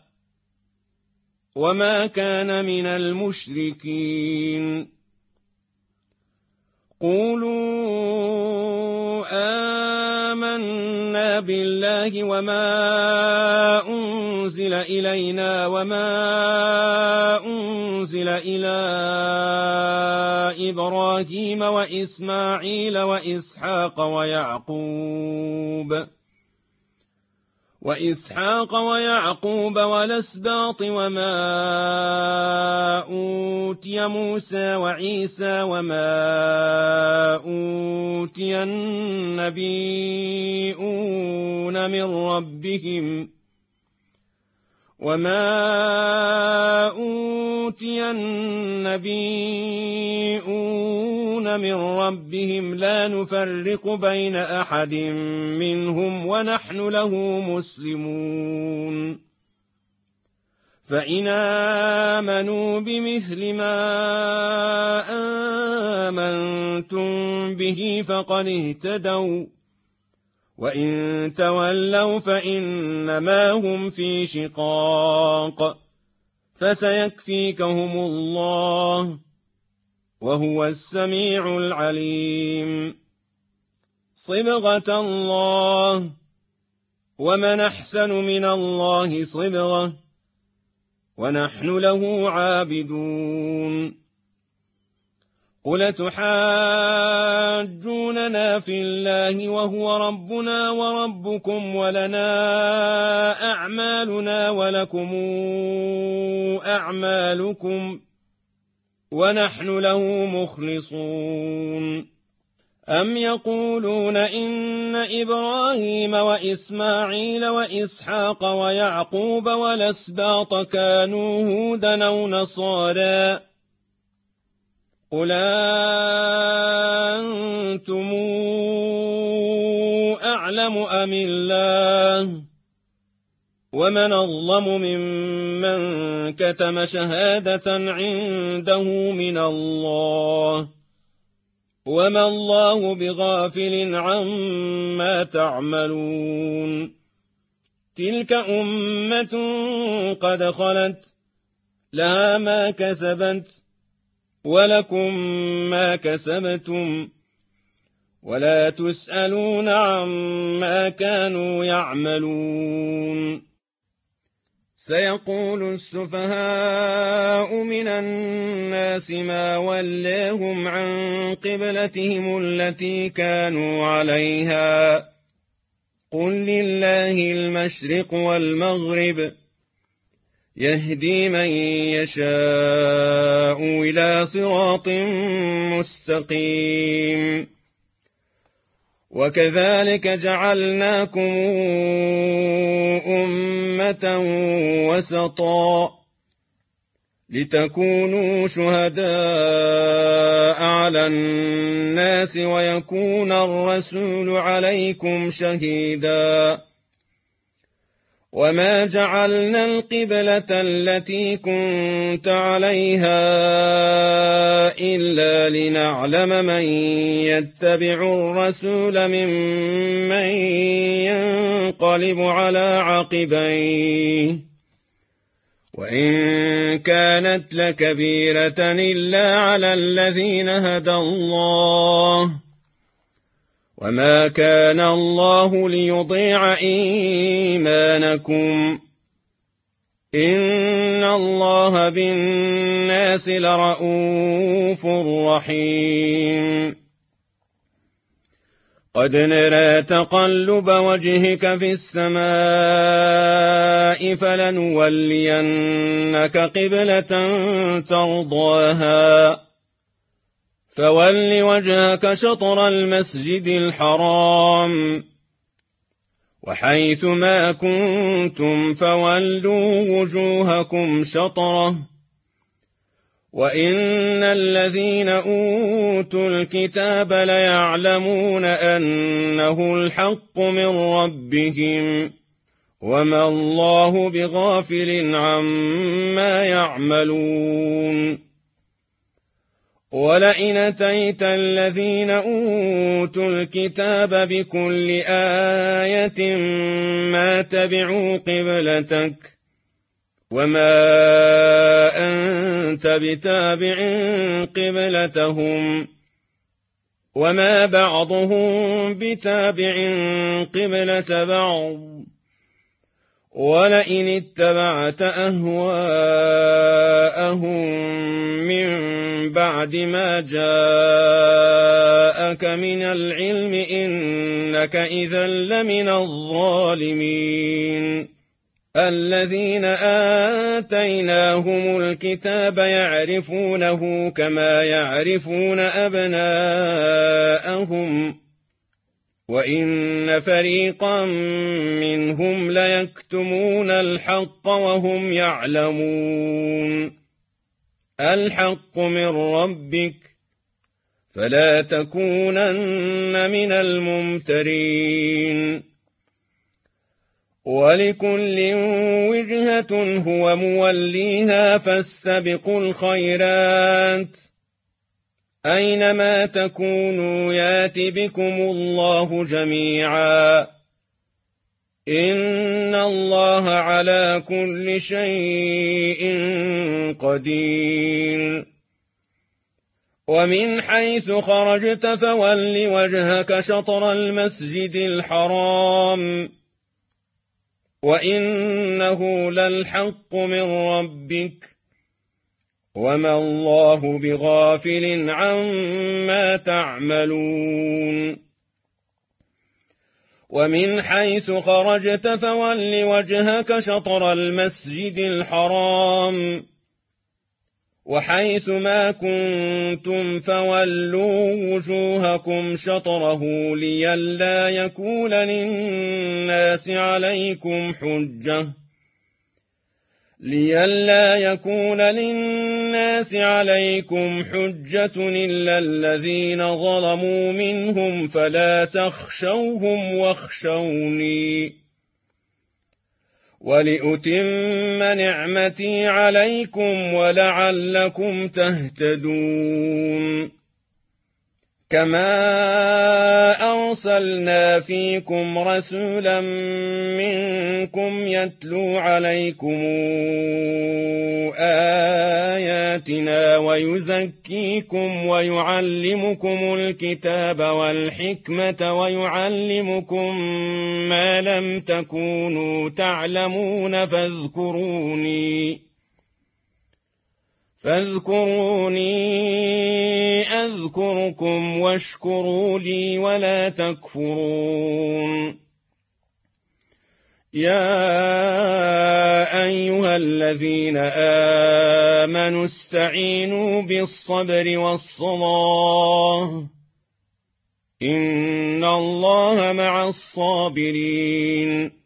وما كان من المشركين قولوا آمنا بالله وما أنزل إلينا وما أنزل إلى إبراهيم وإسماعيل وإسحاق ويعقوب والأسباط وما أوتي موسى وعيسى وما أوتي النبيون من ربهم لا نفرق بين أحد منهم ونحن له مسلمون فإن آمنوا بمثل ما آمنتم به فقد اهتدوا وإن تولوا فإنما هم في شقاق فسيكفيكهم الله وهو السميع العليم. صبغة الله، ومن أحسن من الله صبغة، ونحن له عابدون. قل تحاجوننا في الله وهو ربنا وربكم ولنا أعمالنا ولكم أعمالكم ونحن له مخلصون. أم يقولون إن إبراهيم وإسماعيل وإسحاق ويعقوب والأسباط كانوا هودا أو نصارى؟ قل أنتم أعلم أم الله؟ ومن أظلم ممن كتم شهادة عنده من الله، وما الله بغافل عما تعملون. تلك أمة قد خلت، لها ما كسبت ولكم ما كسبتم، ولا تسألون عما كانوا يعملون. سيقول السفهاء من الناس ما ولاهم عن قبلتهم التي كانوا عليها، قل لله المشرق والمغرب، يهدي من يشاء إلى صراط مستقيم. وكذلك جعلناكم أمة وسطا لتكونوا شهداء على الناس ويكون الرسول عليكم شهيدا. وما جعلنا القبلة التي كنت عليها إلا لنعلم من يتبع الرسول ممن ينقلب على عقبيه، وإن كانت لكبيرة إلا على الذين هدى الله، وما كان الله ليضيع إيمانكم، إن الله بالناس لرءوف رحيم. قد نرى تقلب وجهك في السماء فلنولينك قبلة ترضاها، فول وجهك شطر المسجد الحرام، وحيث ما كنتم فولوا وجوهكم شطره، وإن الذين أوتوا الكتاب ليعلمون أنه الحق من ربهم، وما الله بغافل عما يعملون. ولئن أتيت الذين أوتوا الكتاب بكل آية ما تبعوا قبلتك، وما أنت بتابع قبلتهم، وما بعضهم بتابع قبلة بعض. ولئن اتبعت أهواءهم من بعد ما جاءك من العلم إنك إذا لمن الظالمين. الذين آتيناهم الكتاب يعرفونه كما يعرفون أبناءهم، وإن فريقا منهم ليكتمون الحق وهم يعلمون. الحق من ربك، فلا تكونن من الممترين. ولكل وجهة هو موليها فاستبقوا الخيرات، أينما تكونوا يات بكم الله جميعا، إن الله على كل شيء قدير. ومن حيث خرجت فول وجهك شطر المسجد الحرام وإنه للحق من ربك وما الله بغافل عما تعملون ومن حيث خرجت فول وجهك شطر المسجد الحرام وحيث ما كنتم فولوا وجوهكم شطره لئلا يكون للناس عليكم حجة إلا الذين ظلموا منهم فلا تخشوهم واخشوني ولأتم نعمتي عليكم ولعلكم تهتدون كما أرسلنا فيكم رسولا منكم يتلو عليكم آياتنا ويزكيكم ويعلمكم الكتاب والحكمة ويعلمكم ما لم تكونوا تعلمون فاذكروني أذكركم واشكروا لي ولا تكفرون يا أيها الذين آمنوا استعينوا بالصبر والصلاة إن الله مع الصابرين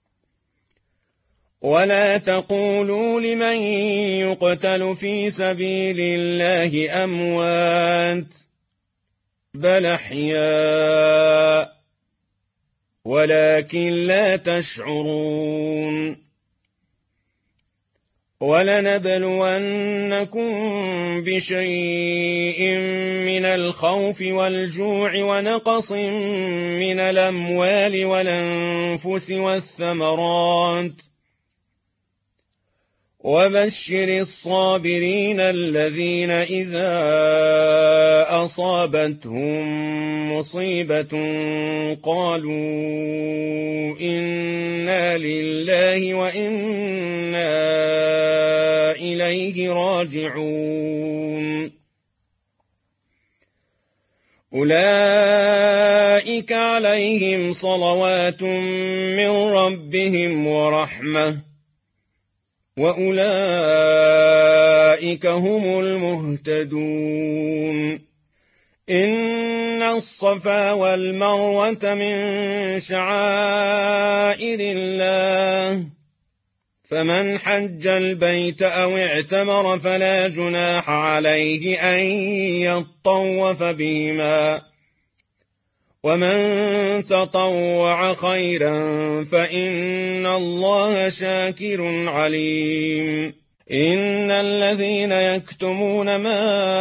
ولا تقولوا لمن يقتل في سبيل الله أموات بل أحياء ولكن لا تشعرون ولنبلونكم بشيء من الخوف والجوع ونقص من الأموال والأنفس والثمرات وبشر الصابرين الذين إذا أصابتهم مصيبة قالوا إنا لله وإنا إليه راجعون أولئك عليهم صلوات من ربهم ورحمة وأولئك هم المهتدون إن الصفا والمروة من شعائر الله فمن حج البيت أو اعتمر فلا جناح عليه أن يطوف بهما ومن تطوع خيرا فإن الله شاكر عليم إن الذين يكتمون ما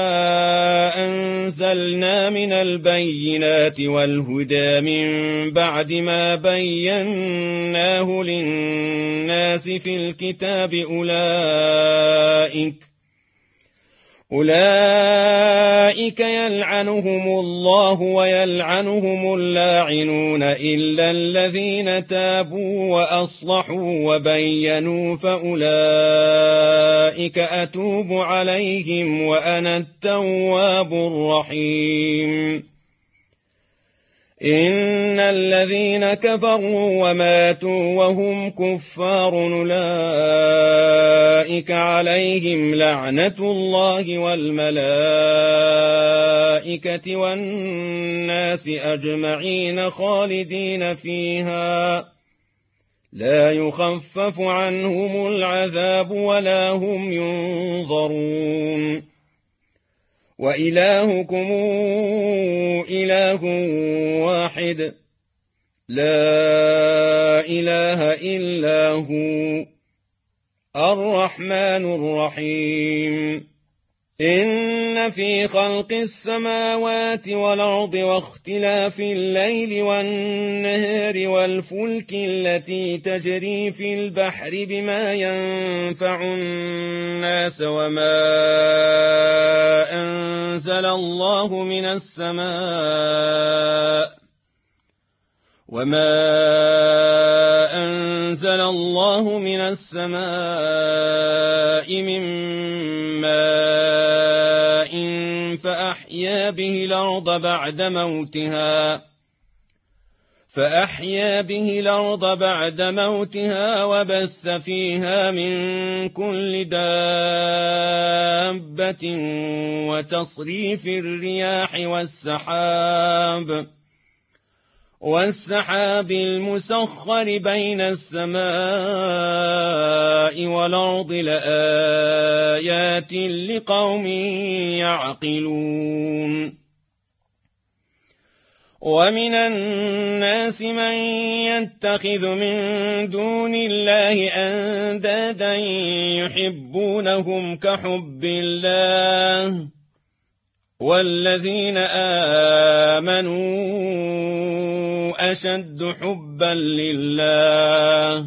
أنزلنا من البينات والهدى من بعد ما بيناه للناس في الكتاب أولئك يلعنهم الله ويلعنهم اللاعنون إلا الذين تابوا وأصلحوا وبينوا فأولئك أتوب عليهم وأنا التواب الرحيم إن الذين كفروا وماتوا وهم كفار أولئك عليهم لعنة الله والملائكة والناس أجمعين خالدين فيها لا يخفف عنهم العذاب ولا هم ينظرون وإلهكم إله واحد لا إله إلا هو الرحمن الرحيم إن في خلق السماوات والأرض واختلاف الليل والنهار والفلك التي تجري في البحر بما ينفع الناس أنزل الله من السماء من ماء فأحيا به الأرض بعد موتها وبث فيها من كل دابة وتصريف الرياح والسحاب المسخر بين السماء والأرض لآيات لقوم يعقلون ومن الناس من يتخذ من دون الله أندادا يحبونهم كحب الله والذين آمنوا أشد حبا لله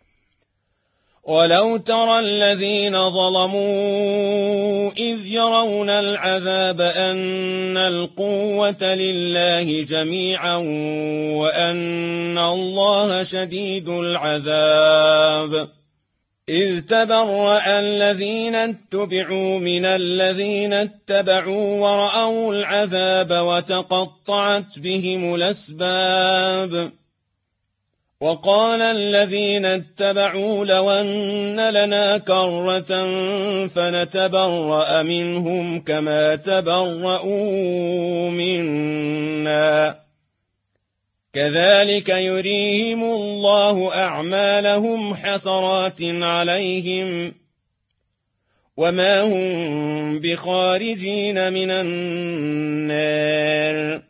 ولو ترى الذين ظلموا إذ يرون العذاب أن القوة لله جميعا وأن الله شديد العذاب إذ تبرأ الذين اتبعوا من الذين اتبعوا ورأوا العذاب وتقطعت بهم الأسباب وقال الذين اتبعوا لو أن لنا كرة فنتبرأ منهم كما تبرؤوا منا كذلك يريهم الله أعمالهم حسرات عليهم وما هم بخارجين من النار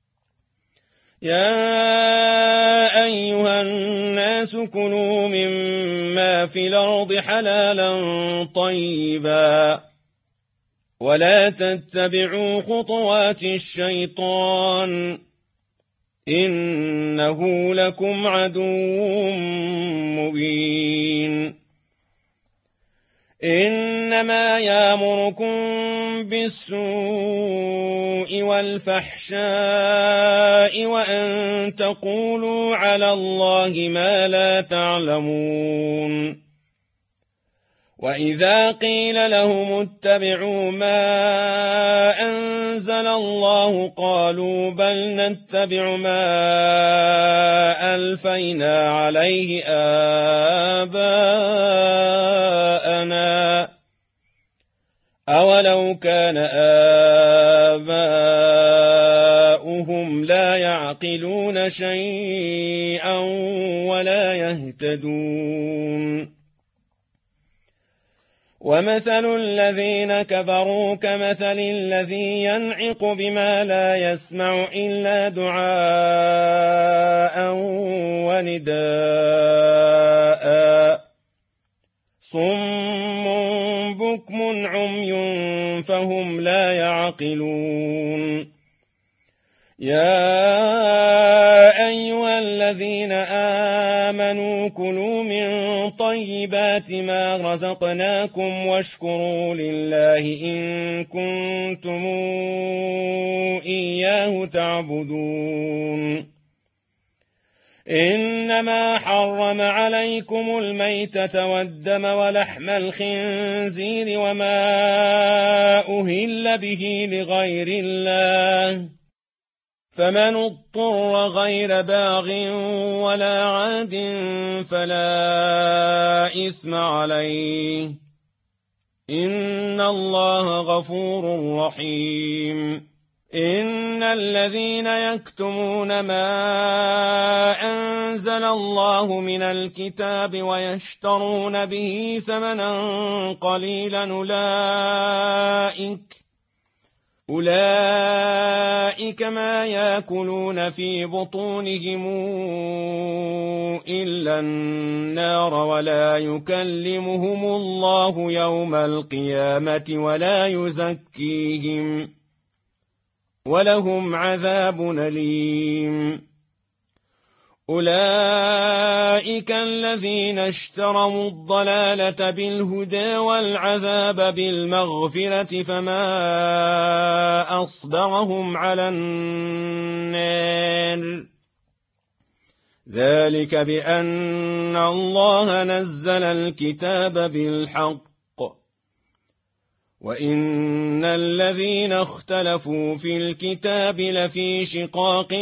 يا أيها الناس كلوا مما في الأرض حلالا طيبا ولا تتبعوا خطوات الشيطان إنه لكم عدو مبين إنما يأمركم بالسوء والفحشاء وأن تقولوا على الله ما لا تعلمون وإذا قيل لهم اتبعوا ما أنزل الله قالوا بل نتبع ما ألفينا عليه آباءنا أولو كان آباؤهم لا يعقلون شيئا ولا يهتدون ومثل الذين كفروا كمثل الذي ينعق بما لا يسمع إلا دعاء ونداء صم بكم عمي فهم لا يعقلون يا أيها الذين آمنوا كلوا من طيبات ما رزقناكم واشكروا لله إن كنتم إياه تعبدون إنما حرم عليكم الميتة والدم ولحم الخنزير وما أهل به لغير الله فمن اضطر غير باغ ولا عاد فلا إثم عليه إن الله غفور رحيم إن الذين يكتمون ما أنزل الله من الكتاب ويشترون به ثمنا قليلا أولئك أولئك ما يأكلون في بطونهم إلا النار ولا يكلمهم الله يوم القيامة ولا يزكيهم ولهم عذاب أليم أولئك الذين اشتروا الضلالة بالهدى والعذاب بالمغفرة فما أصبرهم على النار ذلك بأن الله نزل الكتاب بالحق وإن الذين اختلفوا في الكتاب لفي شقاق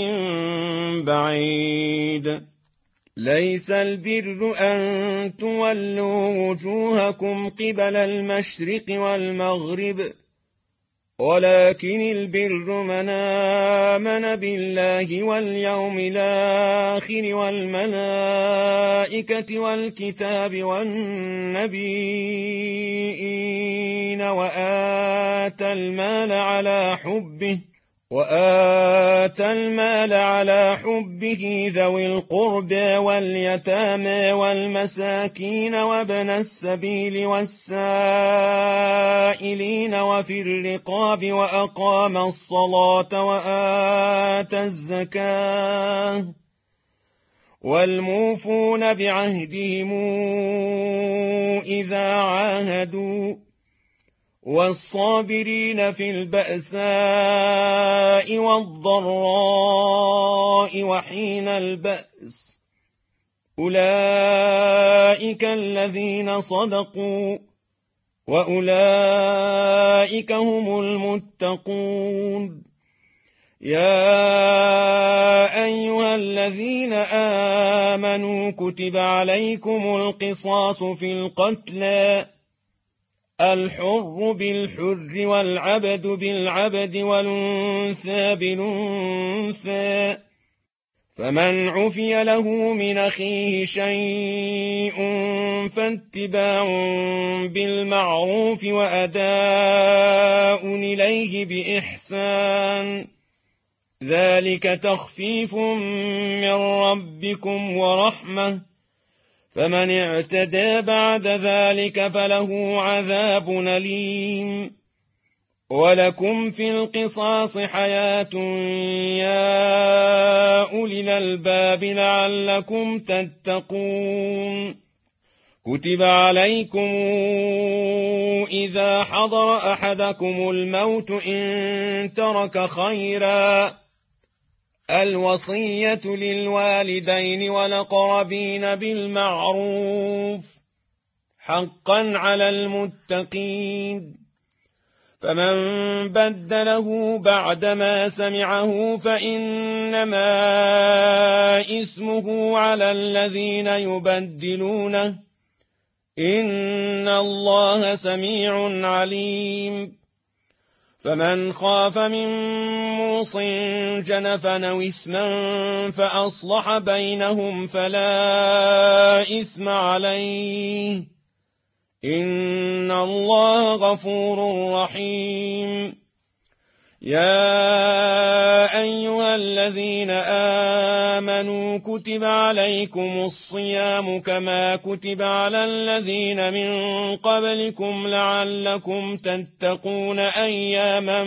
بعيد ليس البر أن تولوا وجوهكم قبل المشرق والمغرب ولكن البر من آمن بالله واليوم الآخر والملائكة والكتاب والنبيين وآتى المال على حبه ذوي القربى واليتامى والمساكين وابن السبيل والسائلين وفي الرقاب وأقام الصلاة وآتى الزكاة والموفون بعهدهم إذا عاهدوا والصابرين في البأساء والضراء وحين البأس أولئك الذين صدقوا وأولئك هم المتقون يا أيها الذين آمنوا كتب عليكم القصاص في القتلى الحر بالحر والعبد بالعبد والأنثى بالأنثى فمن عفي له من أخيه شيء فاتباع بالمعروف وأداء إليه بإحسان ذلك تخفيف من ربكم ورحمة فمن اعتدى بعد ذلك فله عذاب أليم ولكم في القصاص حياة يا أولي الألباب لعلكم تتقون كتب عليكم إذا حضر أحدكم الموت إن ترك خيرا الوصية للوالدين والأقربين بالمعروف حقا على المتقين فمن بدله بعدما سمعه فإنما إثمه على الذين يبدلونه إن الله سميع عليم فمن خاف من موص جنفا أو إثما فأصلح بينهم فلا إثم عليه إن الله غفور رحيم يا أيها الذين آمنوا كتب عليكم الصيام كما كتب على الذين من قبلكم لعلكم تتقون أياما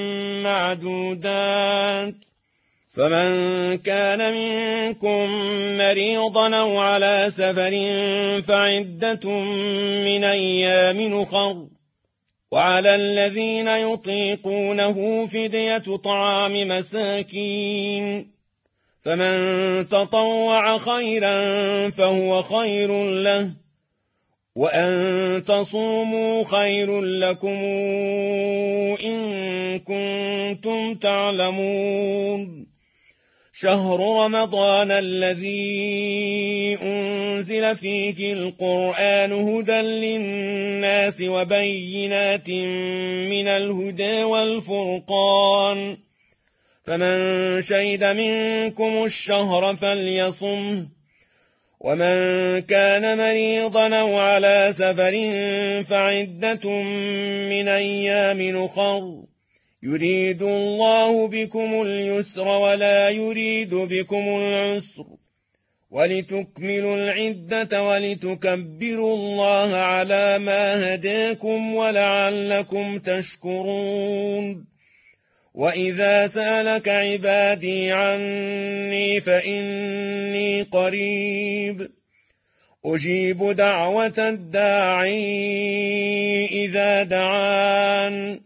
معدودات فمن كان منكم مريضا أو على سفر فعدة من أيام أخر وعلى الذين يطيقونه فدية طعام مساكين فمن تطوع خيرا فهو خير له وأن تصوموا خير لكم إن كنتم تعلمون شهر رمضان الذي أنزل فيه القرآن هدى للناس وبينات من الهدى والفرقان فمن شهد منكم الشهر فليصمه ومن كان مريضا أو على سفر فعدة من أيام أخر يريد الله بكم اليسر ولا يريد بكم العسر ولتكملوا العدة ولتكبروا الله على ما هداكم ولعلكم تشكرون وإذا سألك عبادي عني فإني قريب أجيب دعوة الداعي إذا دعان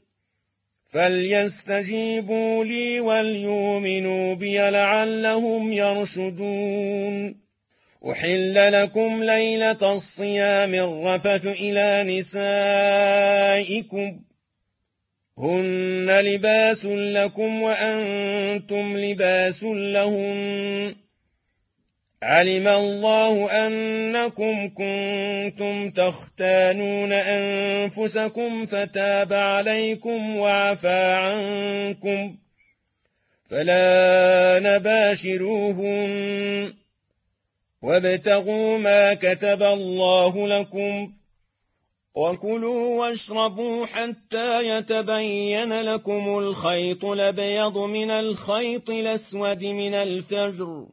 فليستجيبوا لي وليؤمنوا بي لعلهم يرشدون أحل لكم ليلة الصيام الرفث إلى نسائكم هن لباس لكم وأنتم لباس لهن علم الله أنكم كنتم تختانون أنفسكم فتاب عليكم وعفى عنكم فلا نباشروهن وابتغوا ما كتب الله لكم وكلوا واشربوا حتى يتبين لكم الخيط الأبيض من الخيط الأسود من الفجر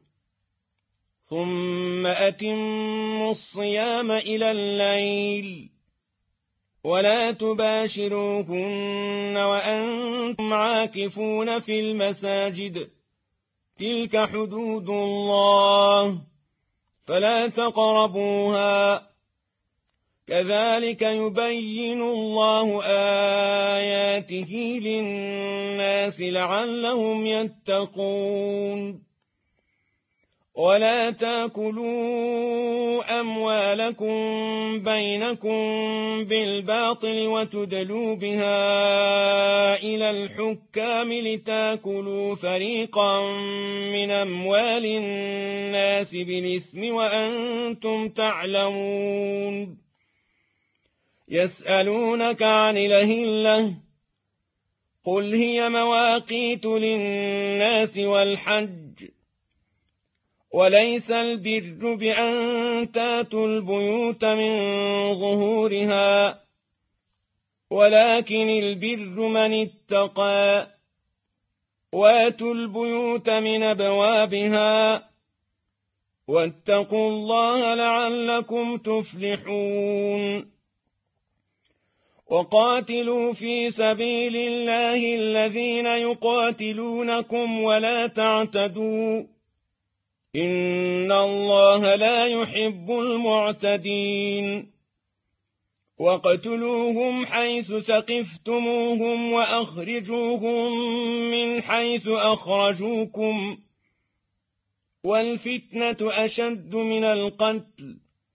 ثم أتموا الصيام إلى الليل ولا تباشروهن وأنتم عاكفون في المساجد تلك حدود الله فلا تقربوها كذلك يبين الله آياته للناس لعلهم يتقون ولا تاكلوا أموالكم بينكم بالباطل وتدلوا بها إلى الحكام لتاكلوا فريقا من أموال الناس بالإثم وأنتم تعلمون يسألونك عن الأهلة قل هي مواقيت للناس والحج وليس البر بأن تاتوا البيوت من ظهورها ولكن البر من اتقى واتوا البيوت من أبوابها واتقوا الله لعلكم تفلحون وقاتلوا في سبيل الله الذين يقاتلونكم ولا تعتدوا إن الله لا يحب المعتدين واقتلوهم حيث ثقفتموهم وأخرجوهم من حيث أخرجوكم والفتنة أشد من القتل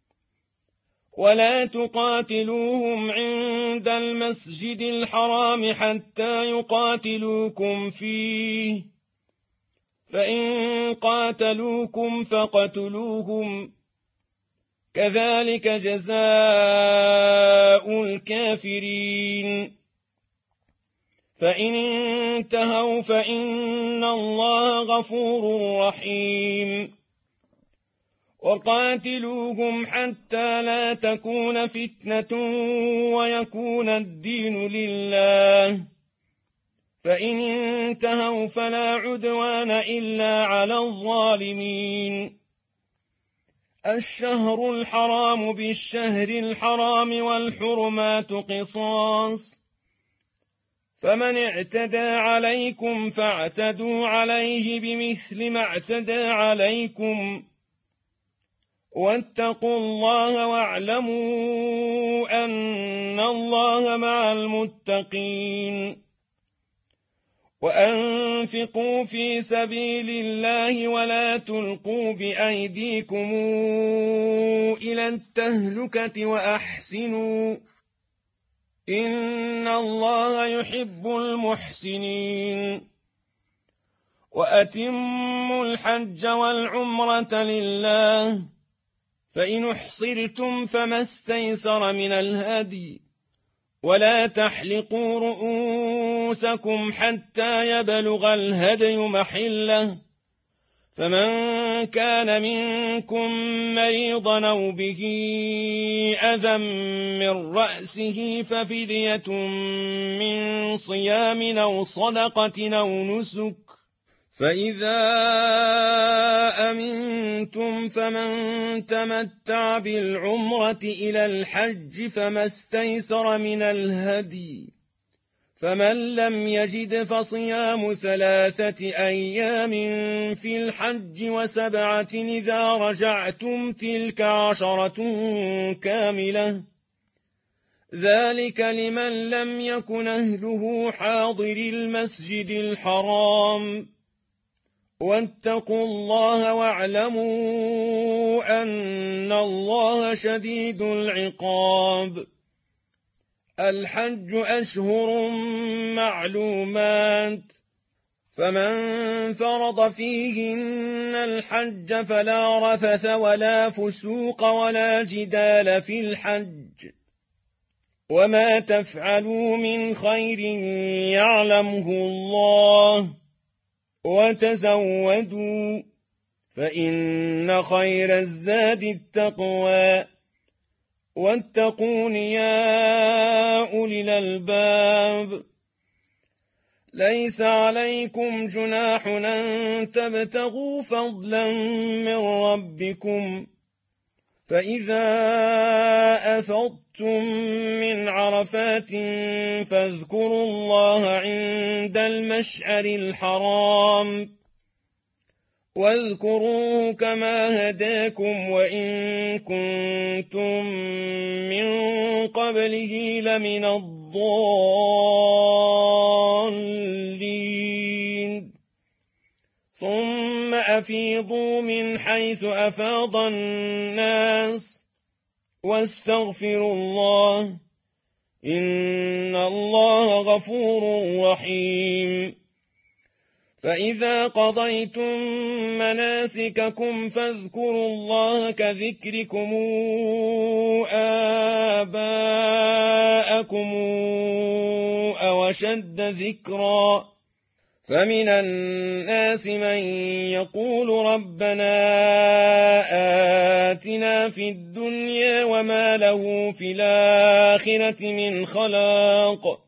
ولا تقاتلوهم عند المسجد الحرام حتى يقاتلوكم فيه فإن قاتلوكم فاقتلوهم كذلك جزاء الكافرين فإن انتهوا فإن الله غفور رحيم وقاتلوهم حتى لا تكون فتنة ويكون الدين لله فإن انتهوا فلا عدوان إلا على الظالمين الشهر الحرام بالشهر الحرام والحرمات قصاص فمن اعتدى عليكم فاعتدوا عليه بمثل ما اعتدى عليكم واتقوا الله واعلموا أن الله مع المتقين وأنفقوا في سبيل الله ولا تلقوا بأيديكم إلى التهلكة وأحسنوا إن الله يحب المحسنين وأتموا الحج والعمرة لله فإن احصرتم فما استيسر من الهدي ولا تحلقوا رؤوسكم حتى يبلغ الهدي محله فمن كان منكم مريضا أو به أذى من رأسه ففدية من صيام أو صدقة أو نسك، فإذا أمنتم فمن تمتع بالعمرة إلى الحج فما استيسر من الهدي، فمن لم يجد فصيام 3 أيام في الحج و7 إذا رجعتم تلك 10 كاملة، ذلك لمن لم يكن أهله حاضر المسجد الحرام. واتقوا الله واعلموا أن الله شديد العقاب. الحج أشهر معلومات، فمن فرض فيهن الحج فلا رفث ولا فسوق ولا جدال في الحج، وما تفعلوا من خير يعلمه الله، وتزودوا فإن خير الزاد التقوى، واتقون يا أولي الألباب. ليس عليكم جناح أن تبتغوا فضلا من ربكم، فإذا أفضتم من عرفات فاذكروا الله عند المشعر الحرام، واذكروه كما هداكم وإن كنتم من قبله لمن الضالين. ثم أفيضوا من حيث أفاض الناس واستغفروا الله، إن الله غفور رحيم. فإذا قضيتم مناسككم فاذكروا الله كذكركم آباءكم أو أشد ذكرا، فمن الناس من يقول ربنا آتنا في الدنيا وما له في الآخرة من خلاق،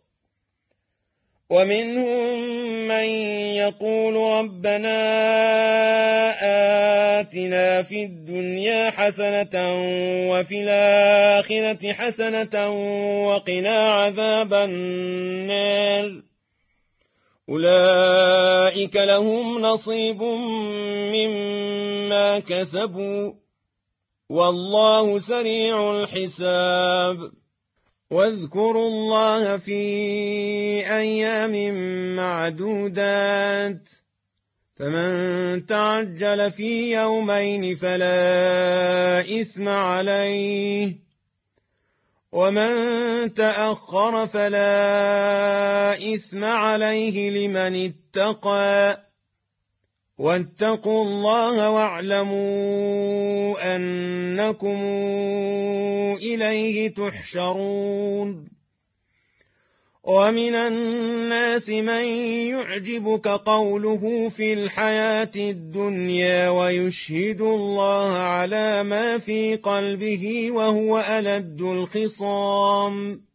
ومنهم من يقول ربنا آتنا في الدنيا حسنة وفي الآخرة حسنة وقنا عذاب النار، أولئك لهم نصيب مما كسبوا والله سريع الحساب. واذكروا الله في أيام معدودات، فمن تعجل في يومين فلا إثم عليه، ومن تأخر فلا إثم عليه لمن اتقى، واتقوا الله واعلموا أنكم إليه تحشرون. ومن الناس من يعجبك قوله في الحياة الدنيا ويشهد الله على ما في قلبه وهو ألد الخصام،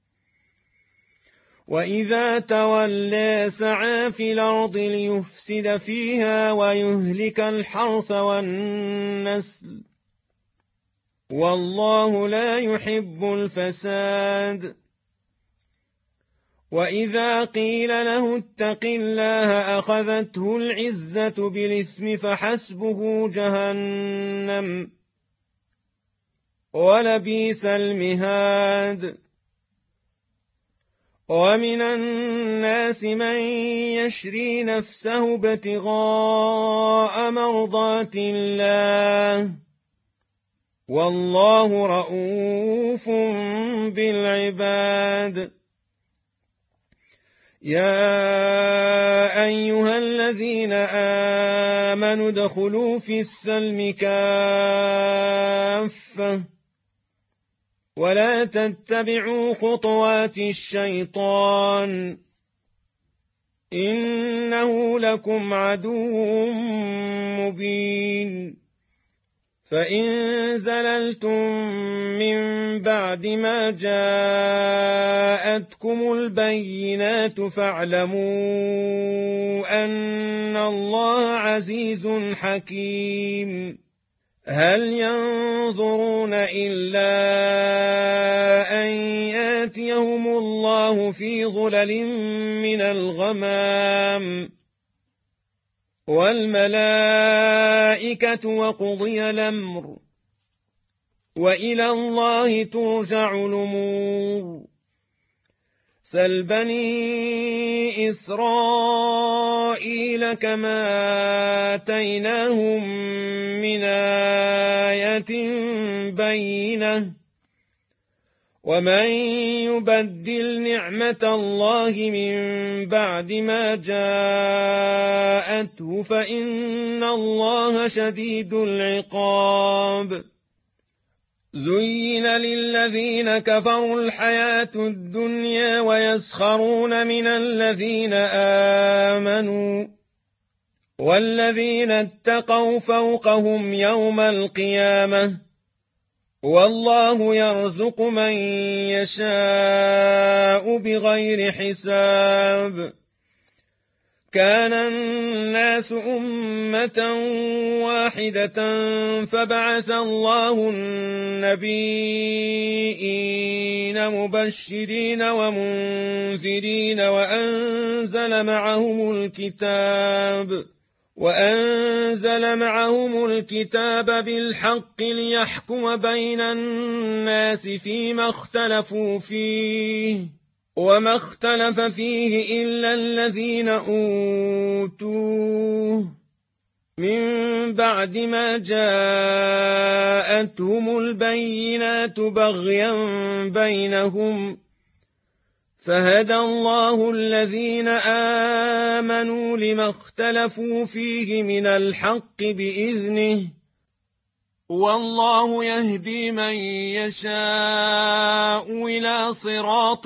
وإذا تولى سعى في الأرض ليفسد فيها ويهلك الحرث والنسل، والله لا يحب الفساد. وإذا قيل له اتق الله أخذته العزة بالإثم فحسبه جهنم ولبئس المهاد. ومن الناس من يشري نفسه ابتغاء مرضات الله، والله رؤوف بالعباد. يا أيها الذين آمنوا ادخلوا في السلم كافة ولا تتبعوا خطوات الشيطان، إنه لكم عدو مبين فإن زللتم من بعد ما جاءتكم البينات فاعلموا أن الله عزيز حكيم هل ينظرون إلا أن يأتيهم الله في ظلل من الغمام والملائكة وقضي الأمر وإلى الله ترجع الأمور سل بني إسرائيل كما آتيناهم من آية بينة ومن يبدل نعمة الله من بعد ما جاءته فإن الله شديد العقاب زين للذين كفروا الحياة الدنيا ويسخرون من الذين آمنوا والذين اتقوا فوقهم يوم القيامة والله يرزق من يشاء بغير حساب كان الناس أمة واحدة فبعث الله النبيين مبشرين ومنذرين وأنزل معهم الكتاب بالحق ليحكم بين الناس فيما اختلفوا فيه وما اختلف فيه إلا الذين أوتوه من بعد ما جاءتهم البينات بغيا بينهم فهدى الله الذين آمنوا لما اختلفوا فيه من الحق بإذنه والله يهدي من يشاء إلى صراط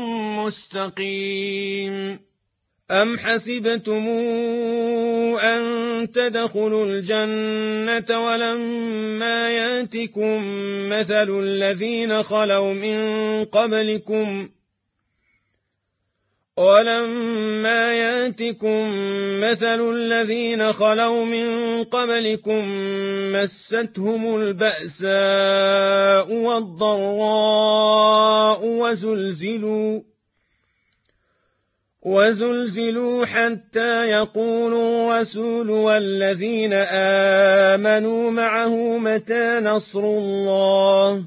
مستقيم أم حسبتم أن تدخلوا الجنة ولما يأتكم مثل الذين خلوا من قبلكم مستهم البأساء والضراء وزلزلوا حتى يقول الرسول والذين آمنوا معه متى نصر الله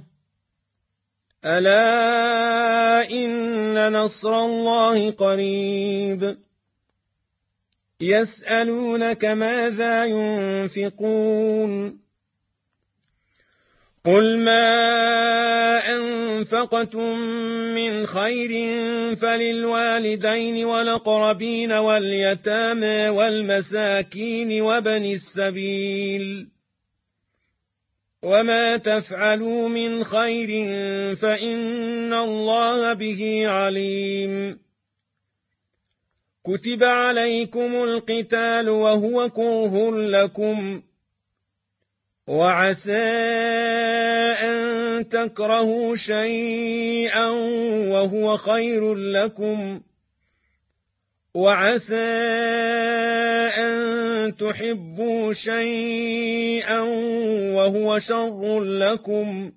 ألا إن نصر الله قريب يسألونك ماذا ينفقون قل ما أنفقتم من خير فللوالدين والأقربين واليتامى والمساكين وابن السبيل وما تفعلوا من خير فإن الله به عليم كتب عليكم القتال وهو كره لكم وعسى أن تكرهوا شيئا وهو خير لكم وعسى أن تحبوا شيئا وهو شر لكم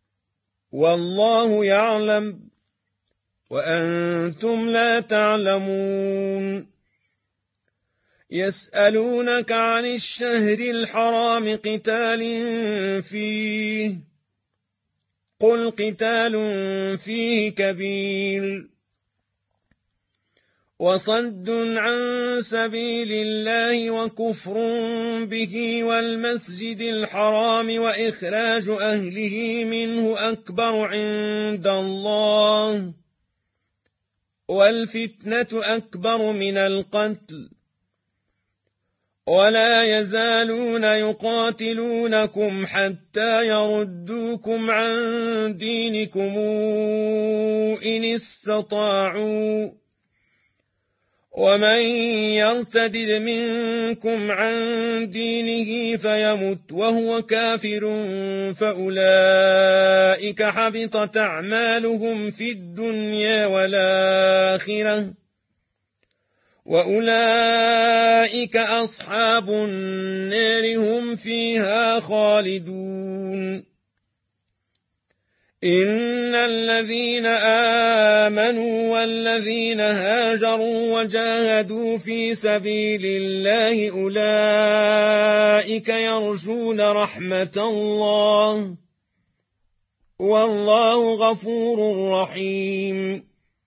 والله يعلم وأنتم لا تعلمون يسألونك عن الشهر الحرام قتال فيه قل قتال فيه كبير وصد عن سبيل الله وكفر به والمسجد الحرام وإخراج أهله منه أكبر عند الله والفتنة أكبر من القتل ولا يزالون يقاتلونكم حتى يردوكم عن دينكم إن استطاعوا ومن يرتد منكم عن دينه فيمت وهو كافر فأولئك حبطت أعمالهم في الدنيا والآخرة وأولئك أصحاب النار هم فيها خالدون إن الذين آمنوا والذين هاجروا وجاهدوا في سبيل الله أولئك يرجون رحمة الله والله غفور رحيم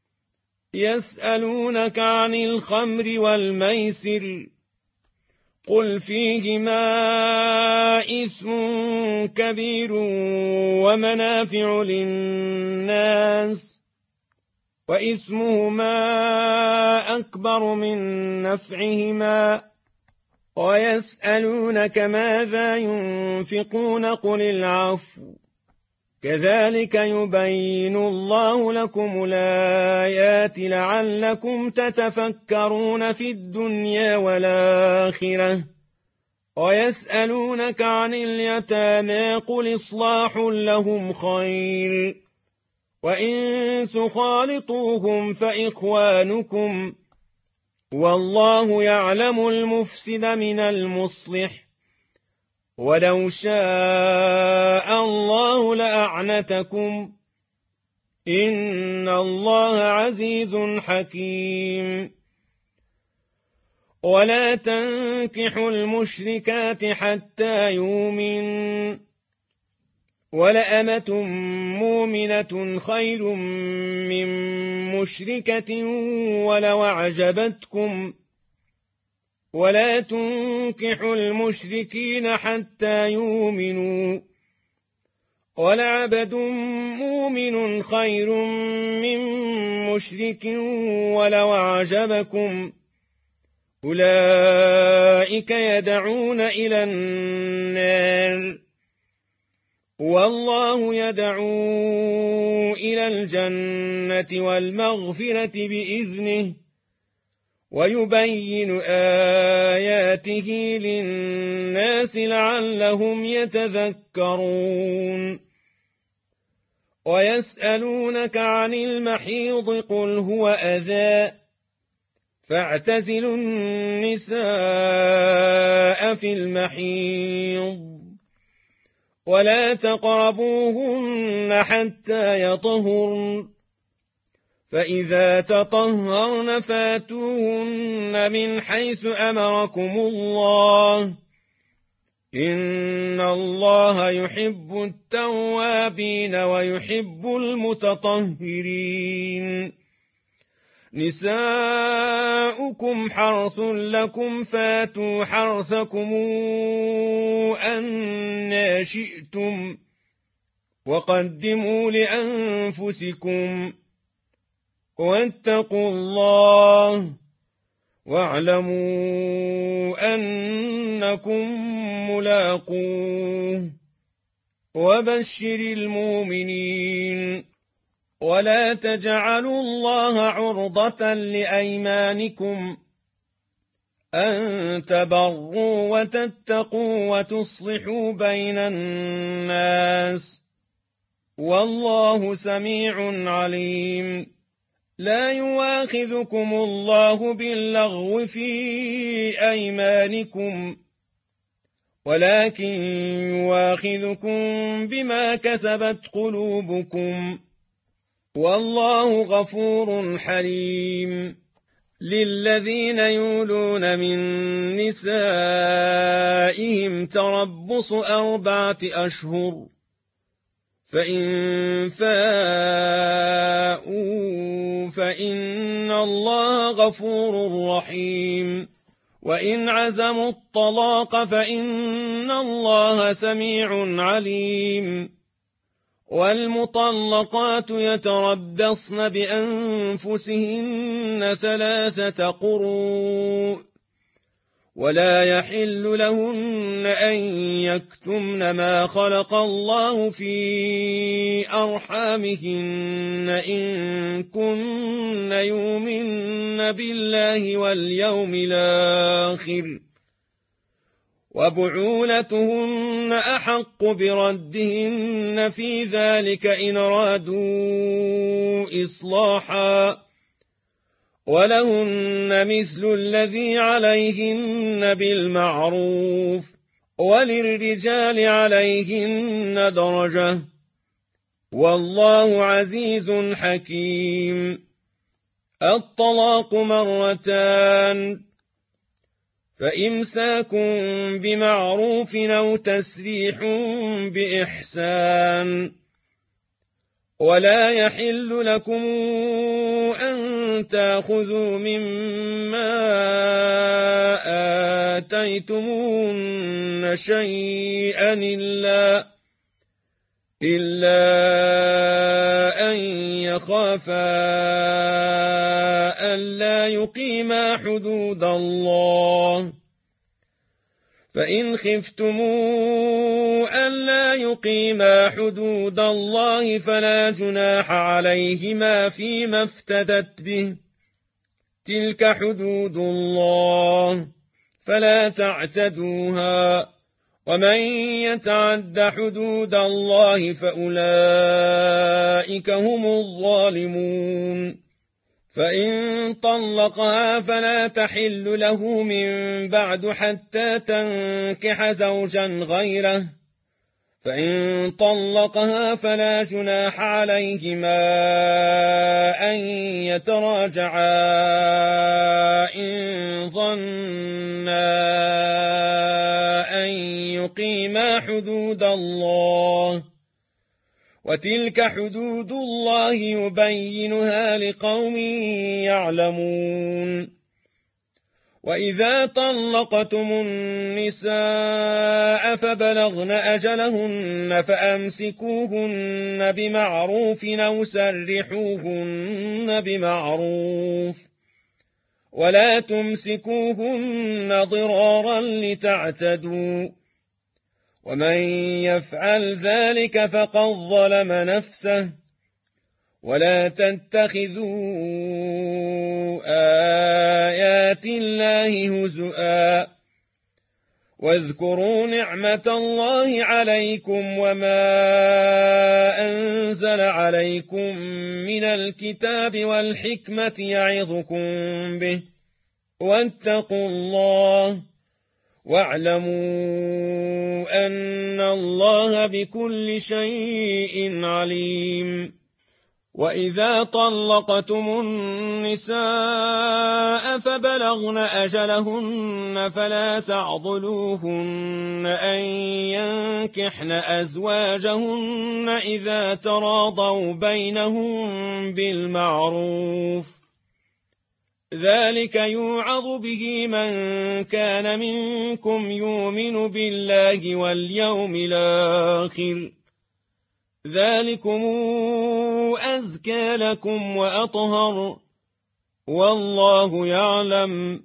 يسألونك عن الخمر والميسر قل فيهما إثم كبير ومنافع للناس وإثمهما أكبر من نفعهما ويسألونك ماذا ينفقون قل العفو كذلك يبين الله لكم الآيات لعلكم تتفكرون في الدنيا والآخرة ويسألونك عن اليتامى قل إصلاح لهم خير وإن تخالطوهم فإخوانكم والله يعلم المفسد من المصلح ولو شاء الله لأعنتكم إن الله عزيز حكيم ولا تنكحوا المشركات حتى يؤمنوا ولأمة مؤمنة خير من مشركة ولو أعجبتكم ولا تنكحوا المشركين حتى يؤمنوا ولعبد مؤمن خير من مشرك ولو أعجبكم أولئك يدعون إلى النار والله يدعو إلى الجنة والمغفرة بإذنه ويبين آياته للناس لعلهم يتذكرون ويسألونك عن المحيض قل هو أذى فاعتزلوا النساء في المحيض ولا تقربوهن حتى يطهرن فإذا تطهرن فاتوهن من حيث أمركم الله إن الله يحب التوابين ويحب المتطهرين نساؤكم حرث لكم فاتوا حرثكم أنى شئتم وقدموا لأنفسكم واتقوا الله واعلموا أنكم ملاقوه وبشر المؤمنين ولا تجعلوا الله عرضة لأيمانكم أن تبروا وتتقوا وتصلحوا بين الناس والله سميع عليم لا يواخذكم الله باللغو في أيمانكم ولكن يواخذكم بما كسبت قلوبكم والله غفور حليم للذين يولون من نسائهم تربص 4 أشهر فإن فاءوا فإن الله غفور رحيم وإن عزموا الطلاق فإن الله سميع عليم والمطلقات يتربصن بأنفسهن 3 قروء ولا يحل لهن أن يكتمن ما خلق الله في أرحامهن إن كن يؤمن بالله واليوم الآخر وبعولتهن أحق بردهن في ذلك إن أرادوا إصلاحا ولهن مثل الذي عليهن بالمعروف وللرجال عليهن درجة والله عزيز حكيم. الطلاق مرتان فإمساك بمعروف أو تسريح بإحسان ولا يحل لكم أن تأخذوا مما آتيتموهن شيئا إلا أن يخافا ألا يقيما حدود الله فإن خفتموا ألا يقيما حدود الله فلا جناح عليهما فيما افتدت به تلك حدود الله فلا تعتدوها ومن يتعد حدود الله فأولئك هم الظالمون. فإن طلقها فلا تحل له من بعد حتى تنكح زوجا غيره فإن طلقها فلا جناح عليهما أن يتراجعا إن ظنا أن يقيما حدود الله وتلك حدود الله يبينها لقوم يعلمون. وإذا طلقتم النساء فبلغن أجلهن فأمسكوهن بمعروف أو سرحوهن بمعروف ولا تمسكوهن ضرارا لتعتدوا ومن يفعل ذلك فقد ظلم نفسه ولا تتخذوا آيات الله هزؤا واذكروا نعمة الله عليكم وما أنزل عليكم من الكتاب والحكمة يعظكم به واتقوا الله واعلموا أن الله بكل شيء عليم. وإذا طلقتم النساء فبلغن أجلهن فلا تعضلوهن أن ينكحن أزواجهن إذا تراضوا بينهم بالمعروف ذلك يوعظ به من كان منكم يؤمن بالله واليوم الآخر ذلكم أزكى لكم وأطهر والله يعلم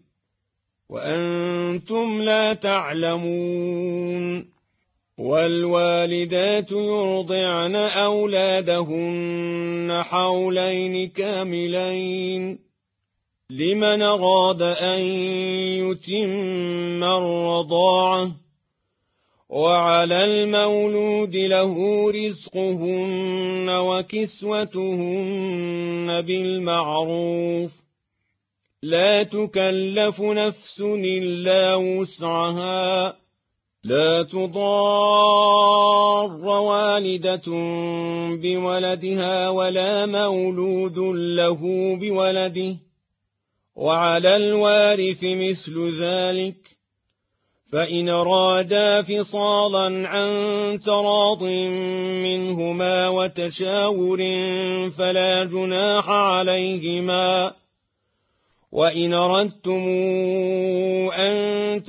وأنتم لا تعلمون. والوالدات يرضعن أولادهن حولين كاملين لمن أراد أن يتم الرضاعة وعلى المولود له رزقهن وكسوتهن بالمعروف لا تكلف نفس إلا وسعها لا تضار والدة بولدها ولا مولود له بولده وعلى الوارث مثل ذلك فإن أرادا فصالا عن تراض منهما وتشاور فلا جناح عليهما وإن أردتم أن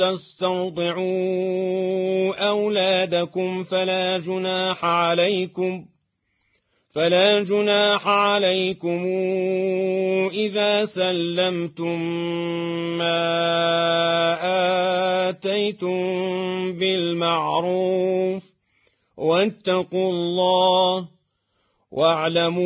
تسترضعوا أولادكم فلا جناح عليكم فلا جناح عليكم إذا سلمتم ما آتيتم بالمعروف واتقوا الله واعلموا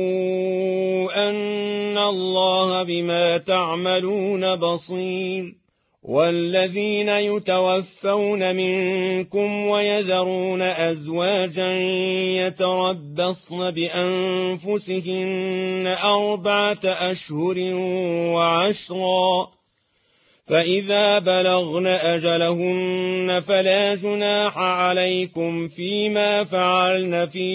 أن الله بما تعملون بصير. والذين يتوفون منكم ويذرون أزواجا يتربصن بأنفسهن 4 أشهر وعشرا، فإذا بلغن أجلهن فلا جناح عليكم فيما فعلن في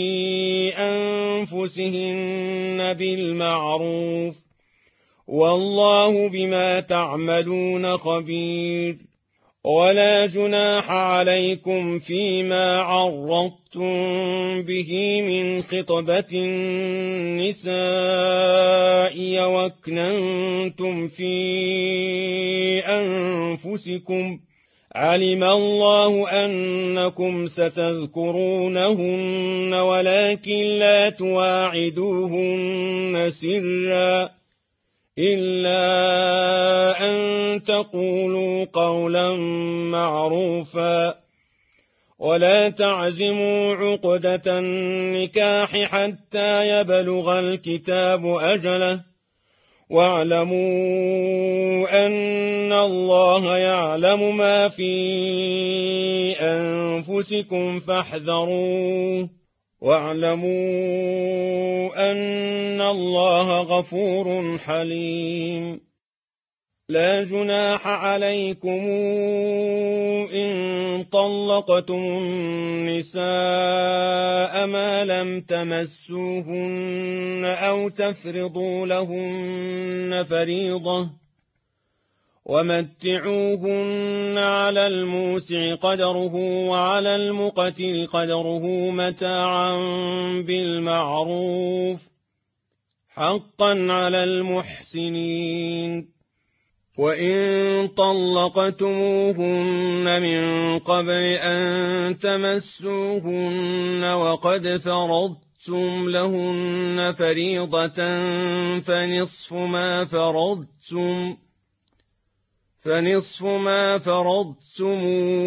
أنفسهن بالمعروف، والله بما تعملون خبير. ولا جناح عليكم فيما عرضتم به من خطبة النساء وأكننتم في أنفسكم، علم الله أنكم ستذكرونهن ولكن لا تواعدوهن سرا إلا أن تقولوا قولا معروفا. ولا تعزموا عقدة النكاح حتى يبلغ الكتاب أجله، واعلموا أن الله يعلم ما في أنفسكم فاحذروه، واعلموا أن الله غفور حليم. لا جناح عليكم إن طلقتم النساء ما لم تمسوهن أو تفرضوا لهن فريضة، ومتعوهن على الموسع قدره وعلى المقتر قدره متاعا بالمعروف حقا على المحسنين. وإن طلقتموهن من قبل أن تمسوهن وقد فرضتم لهن فريضة فنصف ما فرضتم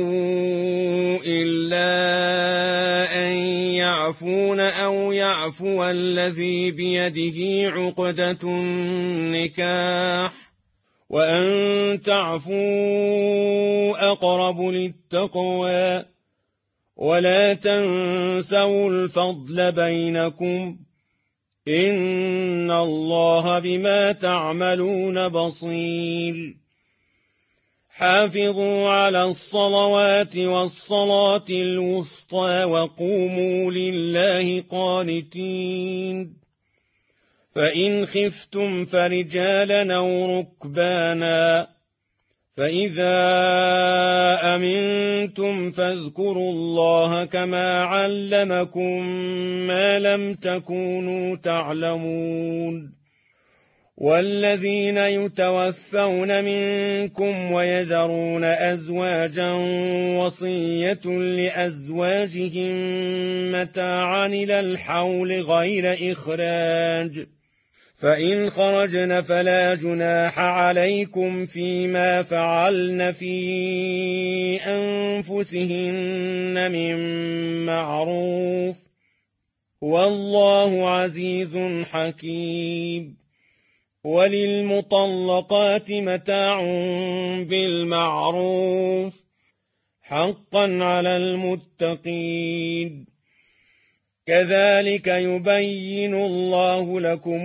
إلا أن يعفون أو يعفو الذي بيده عقدة النكاح، وأن تعفوا أقرب للتقوى. ولا تنسوا الفضل بينكم، إن الله بما تعملون بصير. حافظوا على الصلوات والصلاة الوسطى وقوموا لله قانتين. فإن خفتم فرجالا أو ركبانا، فإذا أمنتم فاذكروا الله كما علمكم ما لم تكونوا تعلمون. والذين يتوفون منكم ويذرون أزواجا وصية لأزواجهم متاعا إلى الحول غير إخراج، فإن خرجن فلا جناح عليكم فيما فعلن في أنفسهن من معروف، والله عزيز حكيم. وللمطلقات متاع بالمعروف حقا على المتقين. كذلك يبين الله لكم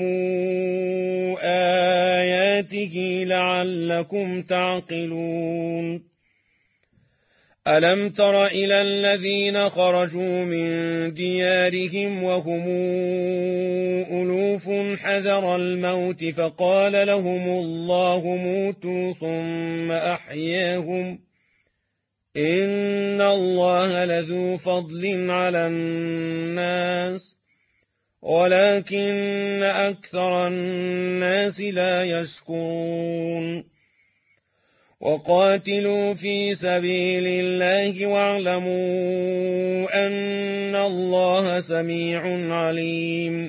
آياته لعلكم تعقلون. ألم تر إلى الذين خرجوا من ديارهم وهم ألوف حذر الموت فقال لهم الله موتوا ثم أحياهم، إن الله لذو فضل على الناس ولكن أكثر الناس لا يشكرون. وقاتلوا في سبيل الله واعلموا أن الله سميع عليم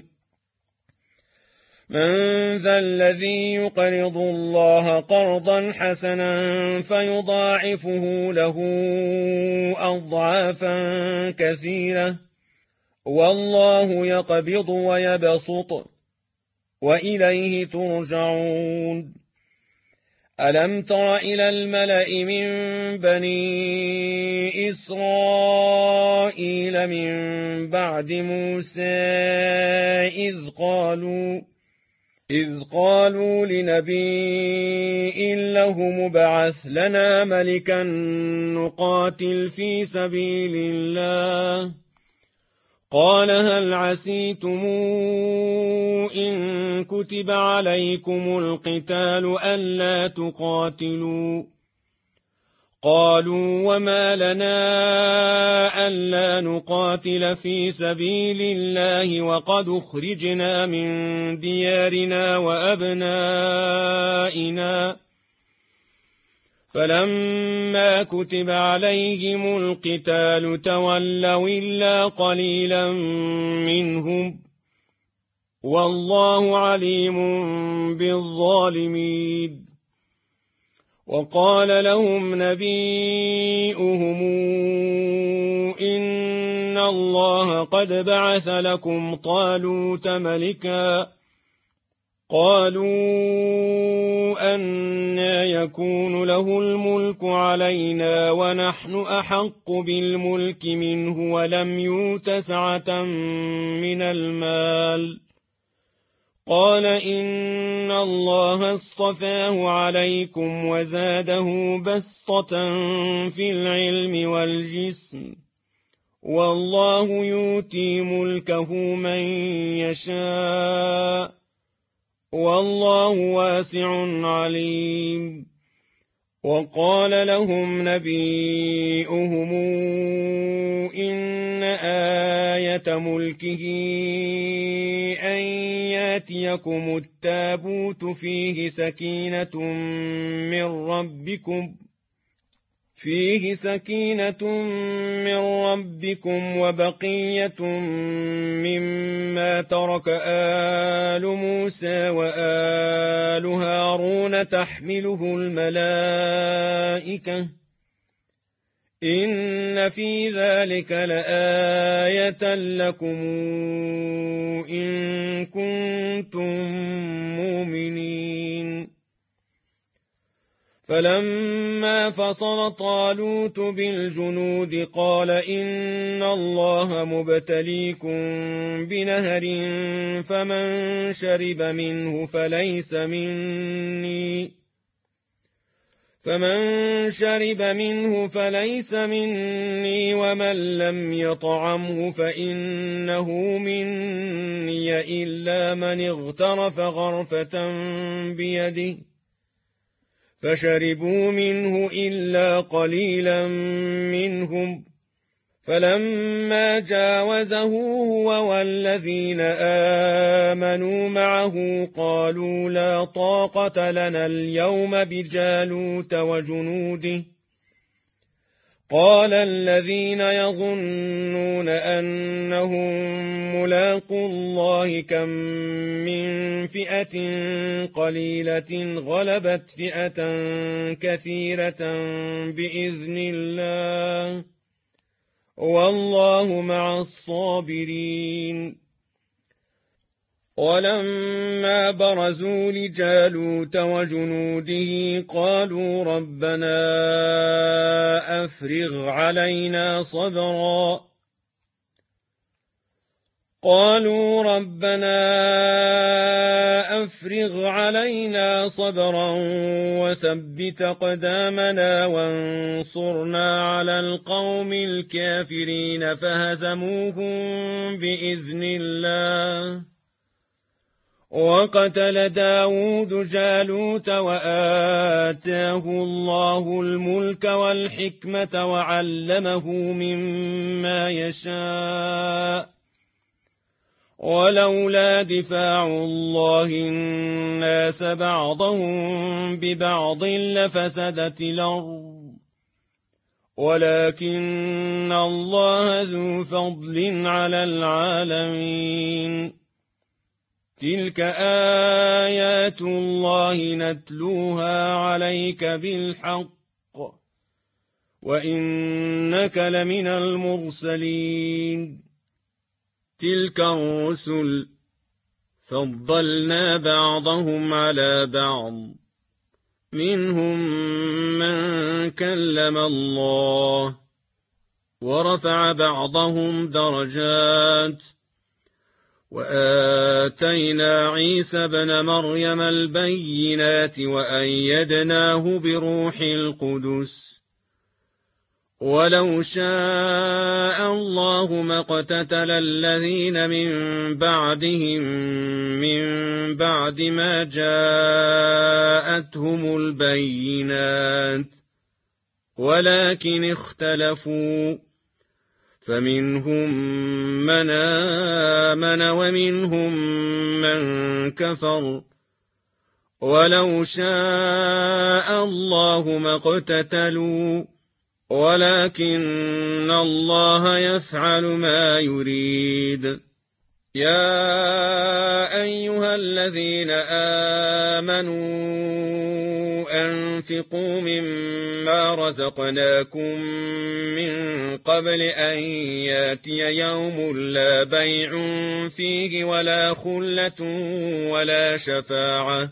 من ذا الذي يقرض الله قرضا حسنا فيضاعفه له أضعافا كثيرة والله يقبض ويبسط وإليه ترجعون ألم تر إلى الملأ من بني إسرائيل من بعد موسى إذ قالوا لنبي له مبعث لنا ملكا نقاتل في سبيل الله قال هل عسيتم إن كتب عليكم القتال ألا تقاتلوا قالوا وما لنا ألا نقاتل في سبيل الله وقد أخرجنا من ديارنا وأبنائنا فلما كتب عليهم القتال تولوا إلا قليلا منهم والله عليم بالظالمين وقال لهم نبيئهم إن الله قد بعث لكم طالوت ملكا قالوا أنى يكون له الملك علينا ونحن أحق بالملك منه ولم يؤت سعة من المال قال إن الله اصطفاه عليكم وزاده بسطة في العلم والجسم والله يؤتي ملكه من يشاء والله واسع عليم وقال لهم نبيئهم إن آية ملكه أن ياتيكم التابوت فيه سكينة من ربكم وبقية مما ترك آل موسى وآل هارون تحمله الملائكة إن في ذلك لآية لكم إن كنتم مؤمنين فلما فصل طالوت بالجنود قال إن الله مبتليكم بنهر فمن شرب منه فليس مني ومن لم يطعمه فإنه مني إلا من اغترف غرفة بيده فشربوا منه إلا قليلا منهم فلما جاوزه هو والذين آمنوا معه قالوا لا طاقة لنا اليوم بجالوت وجنوده قال الذين يظنون أنهم ملاقو الله كم من فئة قليلة غلبت فئة كثيرة بإذن الله والله مع الصابرين ولما برزوا لجالوت وجنوده قالوا ربنا أفرغ علينا صبرا وثبت أقدامنا وانصرنا على القوم الكافرين فهزموهم بإذن الله وقتل داود جالوت وآتاه الله الملك والحكمة وعلمه مما يشاء ولولا دفاع الله الناس بعضهم ببعض لفسدت الأرض ولكن الله ذو فضل على العالمين. تلك آيات الله نتلوها عليك بالحق وإنك لمن المرسلين. تلك الرسل فضلنا بعضهم على بعض منهم من كلم الله ورفع بعضهم درجات وآتينا عيسى ابن مريم البينات وأيدناه بروح القدس ولو شاء الله ما اقتتل الذين من بعدهم من بعد ما جاءتهم البينات ولكن اختلفوا فمنهم من آمن ومنهم من كفر ولو شاء الله ما اقتتلوا ولكن الله يفعل ما يريد. يا أيها الذين آمنوا أنفقوا مما رزقناكم من قبل أن ياتي يوم لا بيع فيه ولا خلة ولا شفاعة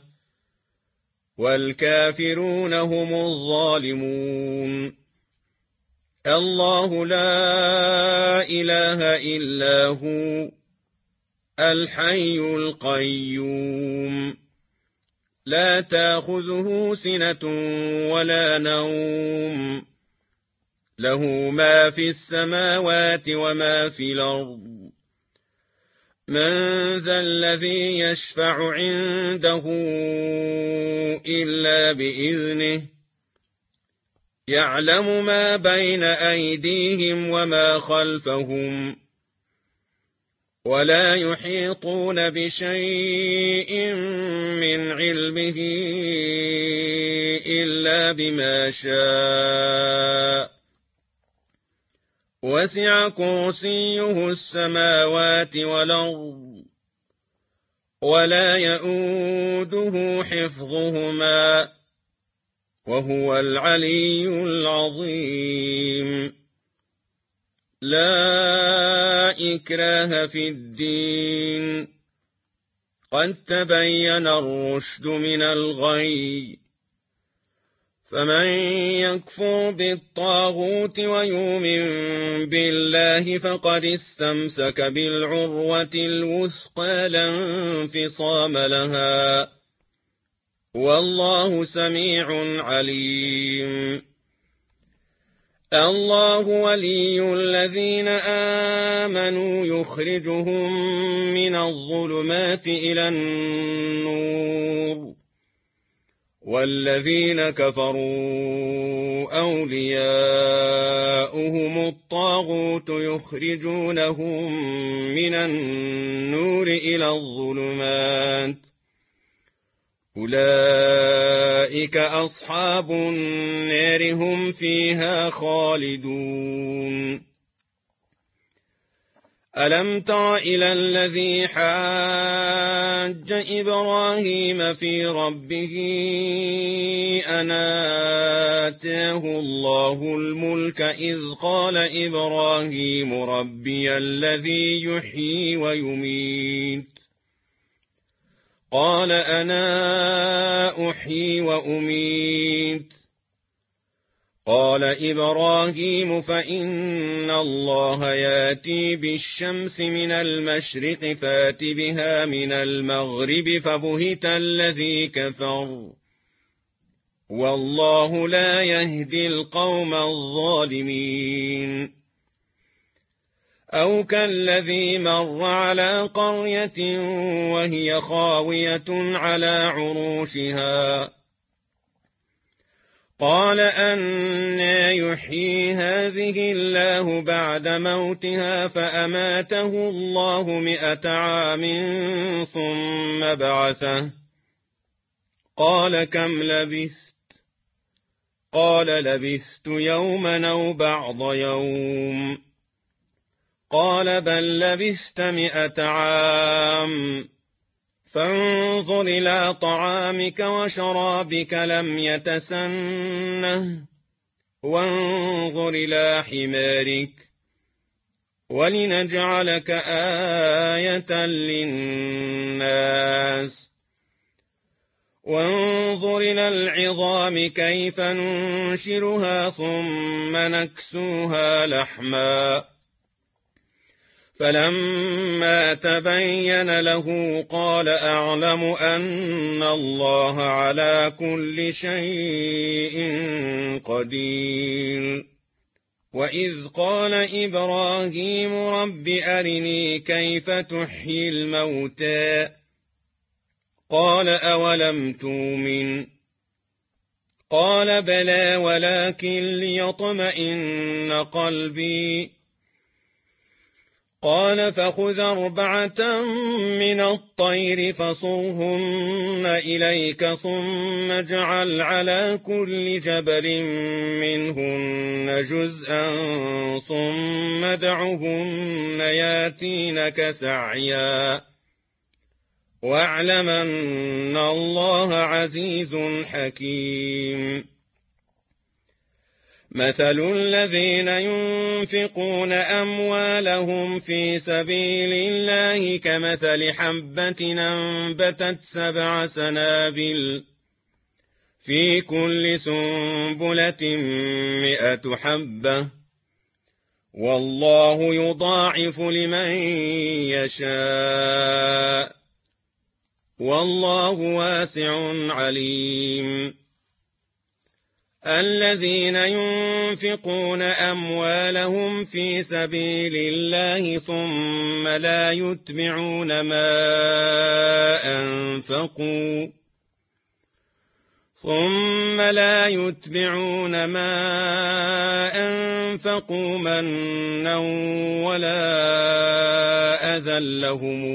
والكافرون هم الظالمون. الله لا إله إلا هو الحي القيوم لا تأخذه سنة ولا نوم له ما في السماوات وما في الأرض. من ذا الذي يشفع عنده إلا بإذنه يعلم ما بين أيديهم وما خلفهم ولا يحيطون بشيء من علمه إلا بما شاء وسع كرسيه السماوات والأرض ولا يؤوده حفظهما وهو العلي العظيم. لا إكراه في الدين قد تبين الرشد من الغي فمن يكفر بالطاغوت ويؤمن بالله فقد استمسك بالعروة الوثقى لا انفصام لها والله سميع عليم. الله ولي الذين آمنوا يخرجهم من الظلمات إلى النور والذين كفروا أولياؤهم الطاغوت يخرجونهم من النور إلى الظلمات أولئك أصحاب النار هم فيها خالدون. ألم تر إلى الذي حاج إبراهيم في ربه أن آتاه الله الملك إذ قال إبراهيم ربي الذي يحيي ويميت قال أنا أحيي وأميت قال إبراهيم فإن الله ياتي بالشمس من المشرق فات بها من المغرب فبهت الذي كفر والله لا يهدي القوم الظالمين. أو كالذي مر على قرية وهي خاوية على عروشها قال أنى يحيي هذه الله بعد موتها فأماته الله 100 عام ثم بعثه قال كم لبثت قال لبثت يوما أو بعض يوم قال بل لبثت 100 عام فانظر إلى طعامك وشرابك لم يتسنه وانظر إلى حمارك ولنجعلك آية للناس وانظر إلى العظام كيف ننشرها ثم نكسوها لحما فلما تبين له قال أعلم أن الله على كل شيء قدير وإذ قال إبراهيم رب أرني كيف تحيي الموتى قال أولم تؤمن قال بلى ولكن ليطمئن قلبي قال فخذ 4 من الطير فصرهن إليك ثم اجعل على كل جبل منهن جزءا ثم ادعهن ياتينك سعيا واعلم أن الله عزيز حكيم مثل الذين ينفقون أموالهم في سبيل الله كمثل حبة أنبتت 7 سنابل في كل سنبلة 100 حبة والله يضاعف لمن يشاء والله واسع عليم الذين ينفقون أموالهم في سبيل الله ثم لا يتبعون ما أنفقوا منا ولا أذى لهم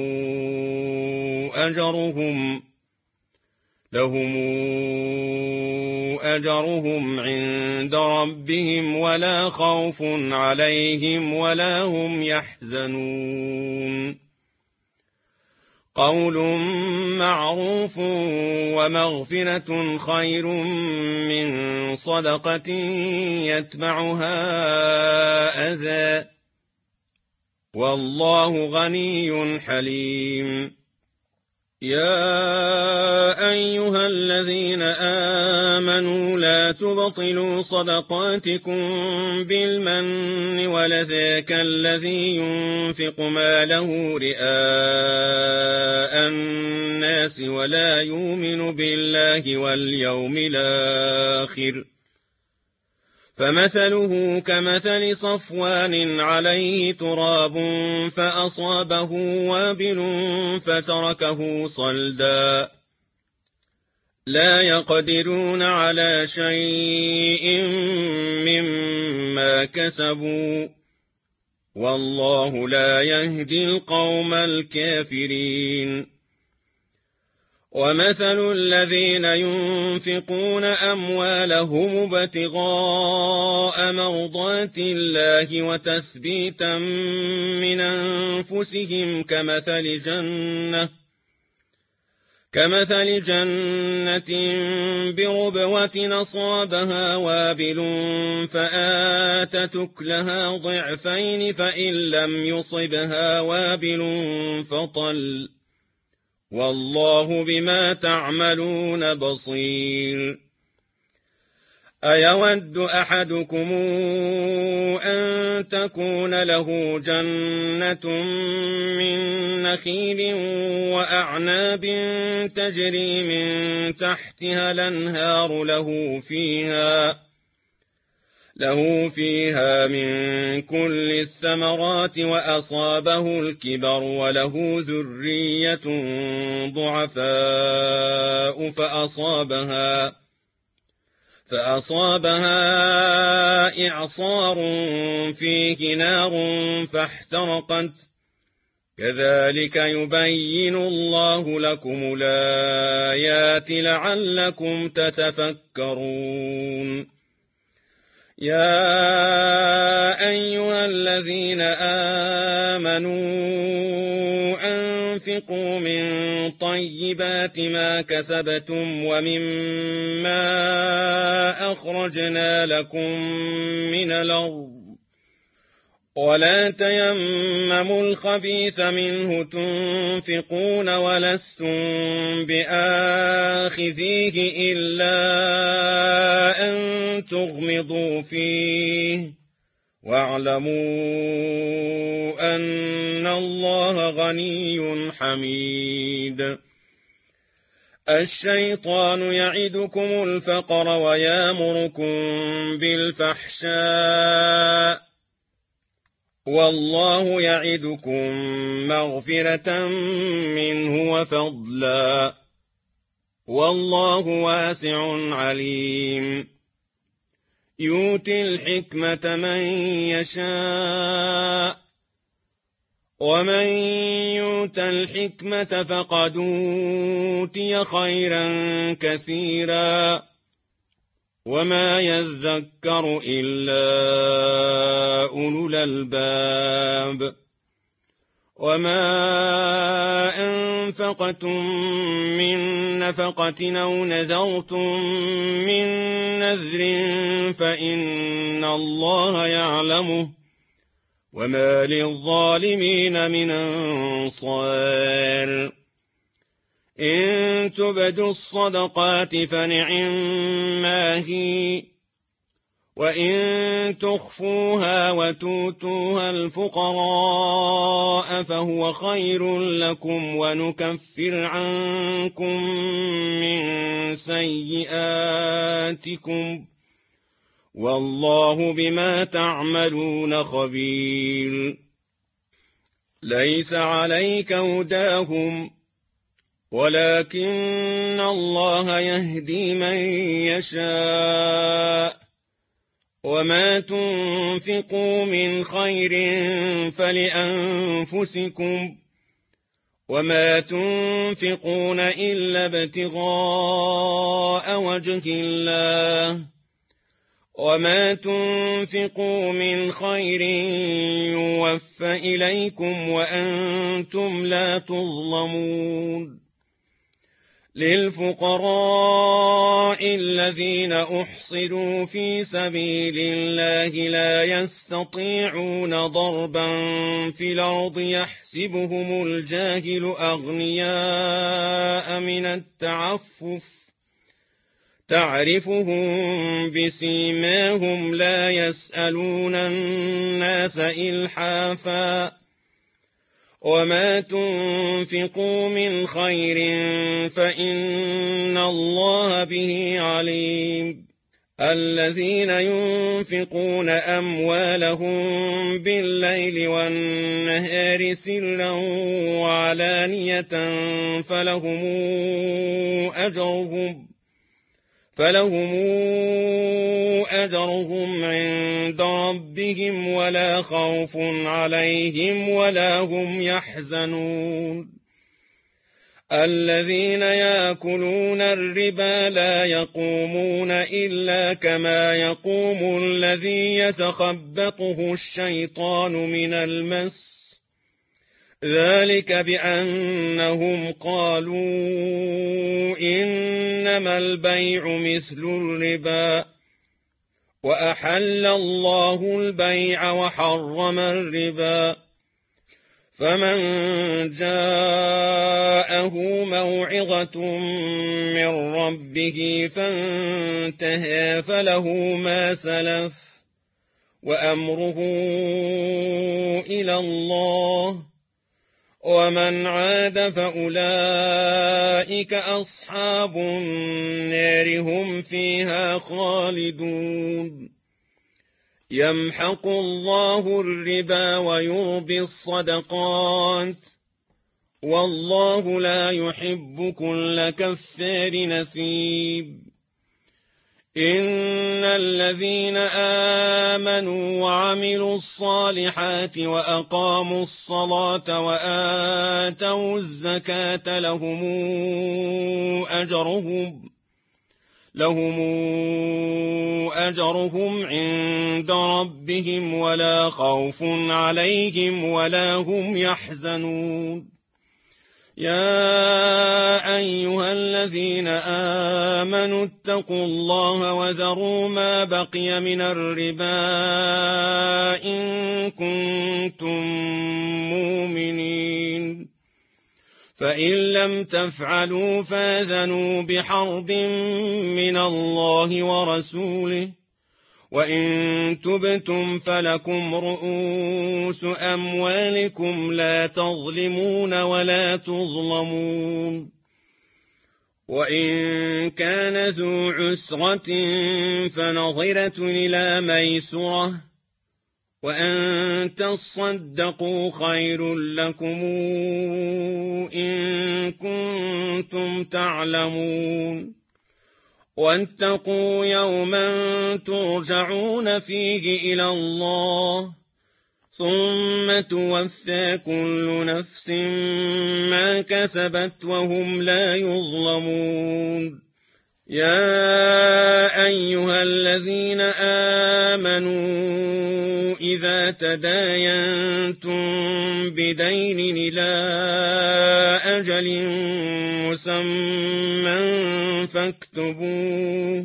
أجرهم عند ربهم ولا خوف عليهم ولا هم يحزنون قول معروف ومغفرة خير من صدقة يتبعها أذى والله غني حليم يا أيها الذين آمنوا لا تبطلوا صدقاتكم بالمن والأذى كالذي ينفق ماله رئاء الناس ولا يؤمن بالله واليوم الآخر فمثله كمثل صفوان عليه تراب فأصابه وابل فتركه صلدا لا يقدرون على شيء مما كسبوا والله لا يهدي القوم الكافرين ومثل الذين ينفقون أموالهم ابتغاء مرضات الله وتثبيتا من أنفسهم كمثل جنة بربوة أصابها وابل فآتت أكلها ضعفين فإن لم يصبها وابل فطل والله بما تعملون بصير أيود أحدكم أن تكون له جنة من نخيل وأعناب تجري من تحتها الأنهار له فيها من كل الثمرات وأصابه الكبر وله ذرية ضعفاء فأصابها إعصار فيه نار فاحترقت كذلك يبين الله لكم الآيات لعلكم تتفكرون يا أيها الذين آمنوا أنفقوا من طيبات ما كسبتم ومما أخرجنا لكم من الأرض ولا تيمموا الخبيث منه تنفقون ولستم بآخذيه إلا أن تغمضوا فيه واعلموا أن الله غني حميد الشيطان يعدكم الفقر ويامركم بالفحشاء والله يعدكم مغفرة منه وفضلا والله واسع عليم يؤتي الحكمة من يشاء ومن يؤت الحكمة فقد أوتي خيرا كثيرا وما يذكر إلا أولو الألباب وما أنفقتم من نفقة أو نذرتم من نذر فإن الله يعلمه وما للظالمين من أنصار إن تبدوا الصدقات فنعما هي وإن تخفوها وتؤتوها الفقراء فهو خير لكم ونكفر عنكم من سيئاتكم والله بما تعملون خبير ليس عليك هداهم ولكن الله يهدي من يشاء وما تنفقوا من خير فلأنفسكم وما تنفقون إلا ابتغاء وجه الله وما تنفقوا من خير يوفى إليكم وأنتم لا تظلمون للفقراء الذين أحصروا في سبيل الله لا يستطيعون ضربا في الأرض يحسبهم الجاهل أغنياء من التعفف تعرفهم بسيماهم لا يسألون الناس إلحافا وما تنفقوا من خير فإن الله به عليم الذين ينفقون أموالهم بالليل والنهار سرا وعلانية فلهم أجرهم عند ربهم ولا خوف عليهم ولا هم يحزنون الذين يأكلون الربا لا يقومون إلا كما يقوم الذي يتخبطه الشيطان من المس ذلك بأنهم قالوا إنما البيع مثل الربا وأحل الله البيع وحرم الربا فمن جاءه موعظة من ربه فانتهى فله ما سلف وأمره إلى الله ومن عاد فأولئك أصحاب النار هم فيها خالدون يمحق الله الربا ويربي الصدقات والله لا يحب كل كفار نثيب إن الذين آمنوا وعملوا الصالحات وأقاموا الصلاة وآتوا الزكاة لهم أجرهم عند ربهم ولا خوف عليهم ولا هم يحزنون. يا أيها الذين آمنوا اتقوا الله وذروا ما بقي من الربا إن كنتم مؤمنين، فإن لم تفعلوا فآذنوا بحرب من الله ورسوله، وإن تبتم فلكم رؤوس أموالكم لا تظلمون ولا تظلمون. وإن كان ذو عسرة فنظرة إلى ميسرة، وأن تصدقوا خير لكم إن كنتم تعلمون. واتقوا يوما ترجعون فيه إلى الله ثم توفى كل نفس ما كسبت وهم لا يظلمون. يا أيها الذين آمنوا إذا تداينتم بدين إلى أجل مسمى فاكتبوه،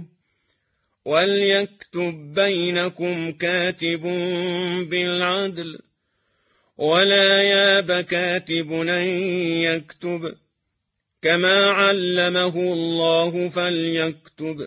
وليكتب بينكم كاتب بالعدل، ولا ياب كاتب أن يكتب كما علمه الله فليكتب،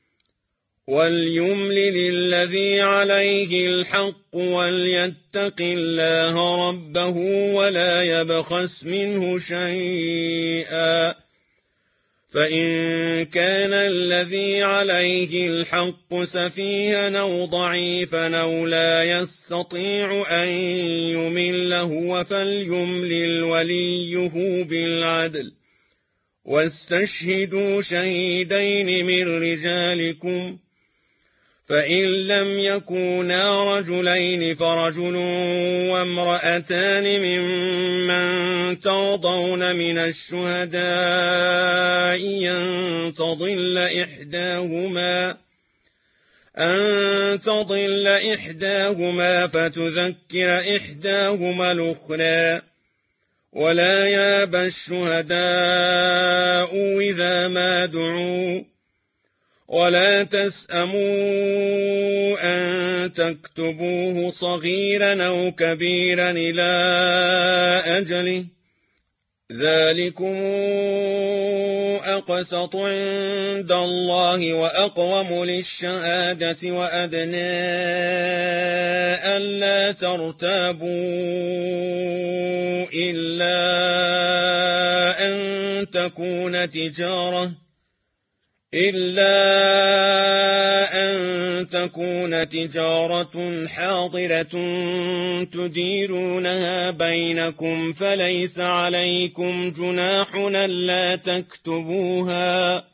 وليملل الذي عليه الحق وليتق الله ربه ولا يبخس منه شيئا، فإن كان الذي عليه الحق سفيها أو ضعيفا أو لا يستطيع أن يمل هو فليملل وليه بالعدل، واستشهدوا شهيدين من رجالكم، فإن لم يكونا رجلين فرجل وامرأتان ممن ترضون من الشهداء أن تضل إحداهما فتذكر إحداهما الأخرى، ولا ياب الشهداء إذا ما دعوا، ولا تسأموا أن تكتبوه صغيرا أو كبيرا إلى أجله، ذلكم أقسط عند الله وأقوم للشهادة وأدنى ألا ترتابوا إلا أن تكون تجارة حاضرة تديرونها بينكم فليس عليكم جناح ألا تكتبوها،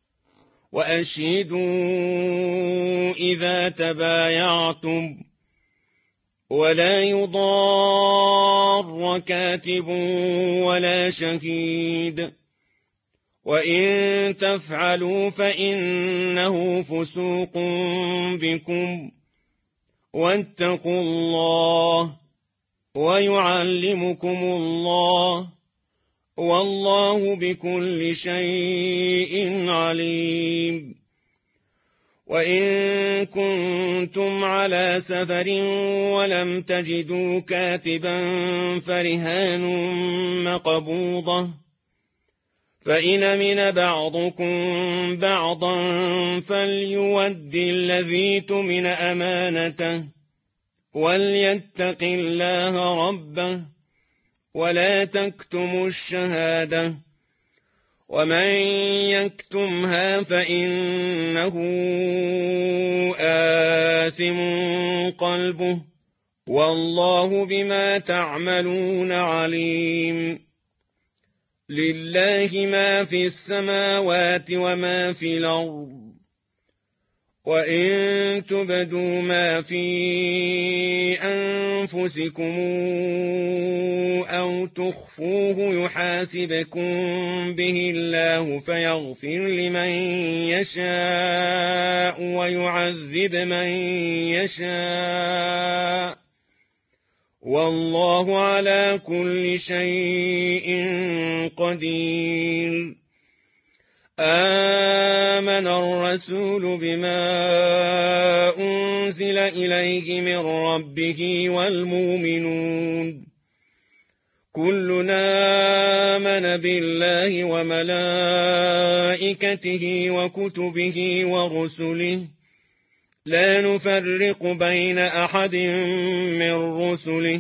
وأشهدوا إذا تبايعتم، ولا يضار كاتب ولا شهيد، وإن تفعلوا فإنه فسوق بكم، واتقوا الله ويعلمكم الله، والله بكل شيء عليم. وإن كنتم على سفر ولم تجدوا كاتبا فرهان مقبوضة، فإن أمن بعضكم بعضا فليؤد الذي اؤتمن أمانته، وليتق الله ربه، ولا تكتموا الشهادة، ومن يكتمها فإنه آثم قلبه، والله بما تعملون عليم. لله ما في السماوات وما في الأرض، وإن تبدوا ما في أنفسكم أو تخفوه يحاسبكم به الله فيغفر لمن يشاء ويعذب من يشاء والله على كل شيء قدير. آمن الرسول بما أنزل إليه من ربه والمؤمنون كلنا آمن بالله وملائكته وكتبه ورسله لا نفرق بين أحد من رسله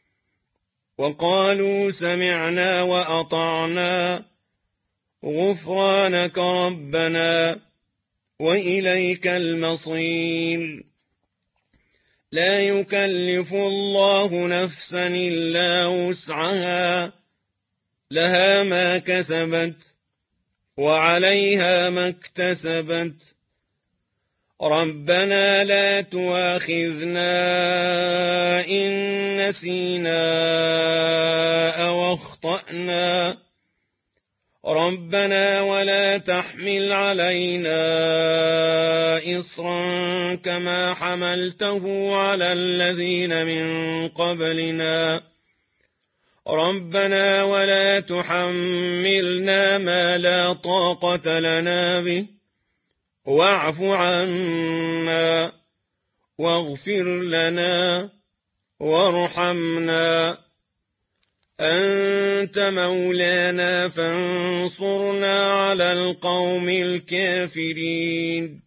وقالوا سمعنا وأطعنا غفرانك ربنا وإليك المصير. لا يكلف الله نفسا إلا وسعها لها ما كسبت وعليها ما اكتسبت ربنا لا تؤاخذنا إن نسينا أو أخطأنا ربنا ولا تحمل علينا إصرا كما حملته على الذين من قبلنا ربنا ولا تحملنا ما لا طاقة لنا به واعف عنا واغفر لنا وارحمنا أنت مولانا فانصرنا على القوم الكافرين.